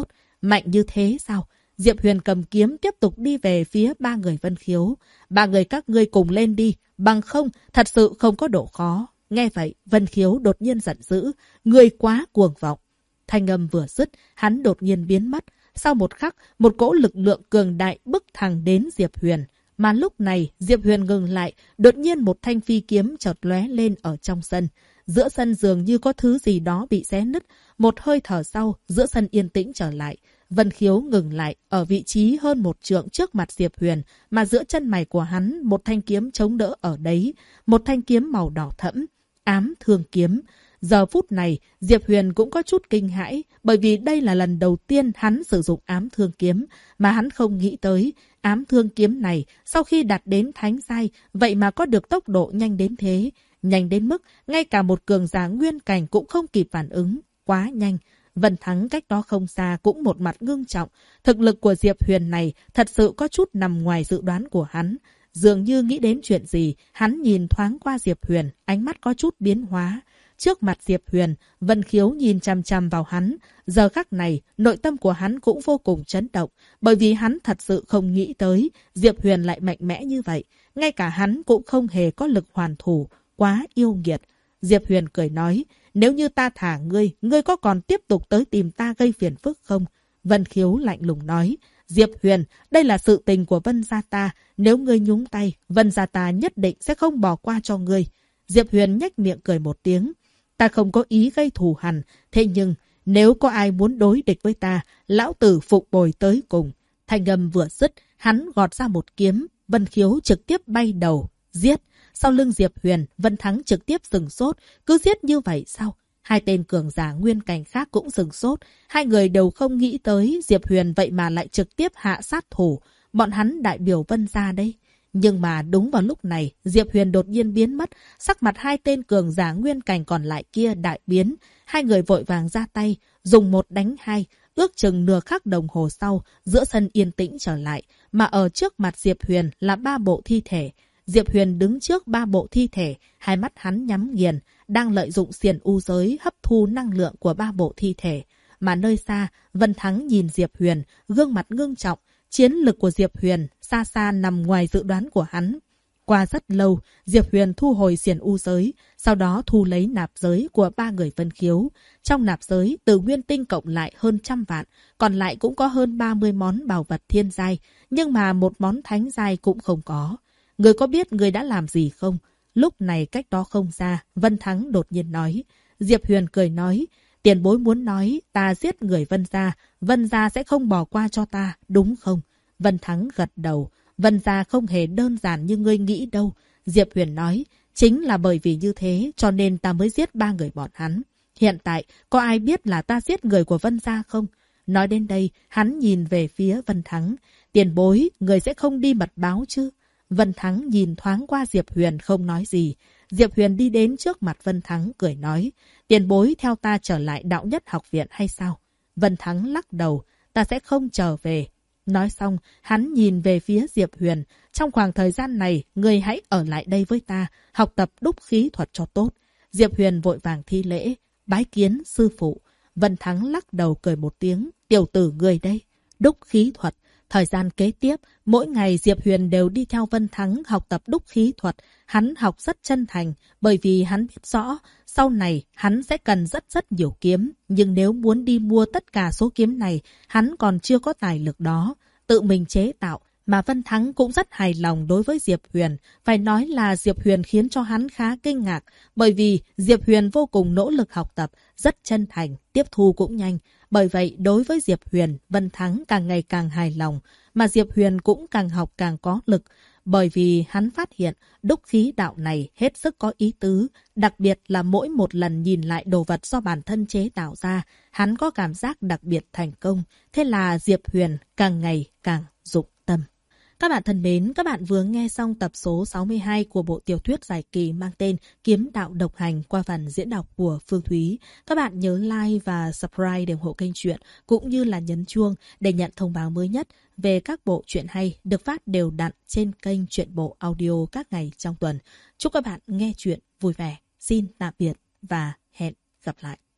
Mạnh như thế sao? Diệp Huyền cầm kiếm tiếp tục đi về phía ba người Vân Khiếu. Ba người các ngươi cùng lên đi, bằng không, thật sự không có độ khó. Nghe vậy, Vân Khiếu đột nhiên giận dữ, ngươi quá cuồng vọng. Thanh âm vừa dứt, hắn đột nhiên biến mất. Sau một khắc, một cỗ lực lượng cường đại bức thẳng đến Diệp Huyền. Mà lúc này, Diệp Huyền ngừng lại, đột nhiên một thanh phi kiếm chợt lóe lên ở trong sân. Giữa sân dường như có thứ gì đó bị xé nứt. Một hơi thở sau, giữa sân yên tĩnh trở lại. Vân Khiếu ngừng lại ở vị trí hơn một trượng trước mặt Diệp Huyền, mà giữa chân mày của hắn một thanh kiếm chống đỡ ở đấy, một thanh kiếm màu đỏ thẫm, ám thương kiếm. Giờ phút này, Diệp Huyền cũng có chút kinh hãi, bởi vì đây là lần đầu tiên hắn sử dụng ám thương kiếm, mà hắn không nghĩ tới, ám thương kiếm này sau khi đạt đến thánh giai, vậy mà có được tốc độ nhanh đến thế, nhanh đến mức ngay cả một cường giả nguyên cảnh cũng không kịp phản ứng, quá nhanh. Vân Thắng cách đó không xa cũng một mặt ngưng trọng. Thực lực của Diệp Huyền này thật sự có chút nằm ngoài dự đoán của hắn. Dường như nghĩ đến chuyện gì, hắn nhìn thoáng qua Diệp Huyền, ánh mắt có chút biến hóa. Trước mặt Diệp Huyền, Vân Khiếu nhìn chằm chằm vào hắn. Giờ khắc này, nội tâm của hắn cũng vô cùng chấn động, bởi vì hắn thật sự không nghĩ tới Diệp Huyền lại mạnh mẽ như vậy. Ngay cả hắn cũng không hề có lực hoàn thủ, quá yêu nghiệt. Diệp Huyền cười nói, nếu như ta thả ngươi, ngươi có còn tiếp tục tới tìm ta gây phiền phức không? Vân Khiếu lạnh lùng nói, Diệp Huyền, đây là sự tình của Vân gia ta. Nếu ngươi nhúng tay, Vân gia ta nhất định sẽ không bỏ qua cho ngươi. Diệp Huyền nhếch miệng cười một tiếng. Ta không có ý gây thù hằn, thế nhưng nếu có ai muốn đối địch với ta, lão tử phục bồi tới cùng. Thanh âm vừa dứt, hắn gọt ra một kiếm, Vân Khiếu trực tiếp bay đầu, giết. Sau lưng Diệp Huyền, Vân Thắng trực tiếp sừng sốt, cứ giết như vậy sao? Hai tên cường giả nguyên cảnh khác cũng sừng sốt, hai người đều không nghĩ tới Diệp Huyền vậy mà lại trực tiếp hạ sát thủ, bọn hắn đại biểu Vân gia đây. Nhưng mà đúng vào lúc này, Diệp Huyền đột nhiên biến mất, sắc mặt hai tên cường giả nguyên cảnh còn lại kia đại biến. Hai người vội vàng ra tay, dùng một đánh hai, ước chừng nửa khắc đồng hồ sau, giữa sân yên tĩnh trở lại, mà ở trước mặt Diệp Huyền là ba bộ thi thể. Diệp Huyền đứng trước ba bộ thi thể, hai mắt hắn nhắm nghiền, đang lợi dụng xiển u giới hấp thu năng lượng của ba bộ thi thể. Mà nơi xa, Vân Thắng nhìn Diệp Huyền, gương mặt ngưng trọng. Chiến lực của Diệp Huyền xa xa nằm ngoài dự đoán của hắn. Qua rất lâu, Diệp Huyền thu hồi xiển u giới, sau đó thu lấy nạp giới của ba người Vân Khiếu. Trong nạp giới, từ nguyên tinh cộng lại hơn 100 vạn, còn lại cũng có hơn 30 món bảo vật thiên giai, nhưng mà một món thánh giai cũng không có. Người có biết người đã làm gì không? Lúc này cách đó không xa, Vân Thắng đột nhiên nói. Diệp Huyền cười nói, tiền bối muốn nói ta giết người Vân gia sẽ không bỏ qua cho ta, đúng không? Vân Thắng gật đầu, Vân gia không hề đơn giản như ngươi nghĩ đâu. Diệp Huyền nói, chính là bởi vì như thế cho nên ta mới giết ba người bọn hắn. Hiện tại, có ai biết là ta giết người của Vân gia không? Nói đến đây, hắn nhìn về phía Vân Thắng. Tiền bối, người sẽ không đi mật báo chứ? Vân Thắng nhìn thoáng qua Diệp Huyền không nói gì. Diệp Huyền đi đến trước mặt Vân Thắng cười nói, tiền bối theo ta trở lại đạo nhất học viện hay sao? Vân Thắng lắc đầu, ta sẽ không trở về. Nói xong, hắn nhìn về phía Diệp Huyền. Trong khoảng thời gian này, người hãy ở lại đây với ta, học tập đúc khí thuật cho tốt. Diệp Huyền vội vàng thi lễ, bái kiến sư phụ. Vân Thắng lắc đầu cười một tiếng, tiểu tử người đây, đúc khí thuật. Thời gian kế tiếp, mỗi ngày Diệp Huyền đều đi theo Vân Thắng học tập đúc khí thuật. Hắn học rất chân thành, bởi vì hắn biết rõ, sau này hắn sẽ cần rất nhiều kiếm. Nhưng nếu muốn đi mua tất cả số kiếm này, hắn còn chưa có tài lực đó. Tự mình chế tạo, mà Vân Thắng cũng rất hài lòng đối với Diệp Huyền. Phải nói là Diệp Huyền khiến cho hắn khá kinh ngạc, bởi vì Diệp Huyền vô cùng nỗ lực học tập, rất chân thành, tiếp thu cũng nhanh. Bởi vậy, đối với Diệp Huyền, Vân Thắng càng ngày càng hài lòng, mà Diệp Huyền cũng càng học càng có lực. Bởi vì hắn phát hiện đúc khí đạo này hết sức có ý tứ, đặc biệt là mỗi một lần nhìn lại đồ vật do bản thân chế tạo ra, hắn có cảm giác đặc biệt thành công. Thế là Diệp Huyền càng ngày càng dụng tâm. Các bạn thân mến, các bạn vừa nghe xong tập số 62 của bộ tiểu thuyết dài kỳ mang tên Kiếm Đạo Độc Hành qua phần diễn đọc của Phương Thúy. Các bạn nhớ like và subscribe để ủng hộ kênh truyện, cũng như là nhấn chuông để nhận thông báo mới nhất về các bộ truyện hay được phát đều đặn trên kênh Truyện Bộ Audio các ngày trong tuần. Chúc các bạn nghe truyện vui vẻ. Xin tạm biệt và hẹn gặp lại.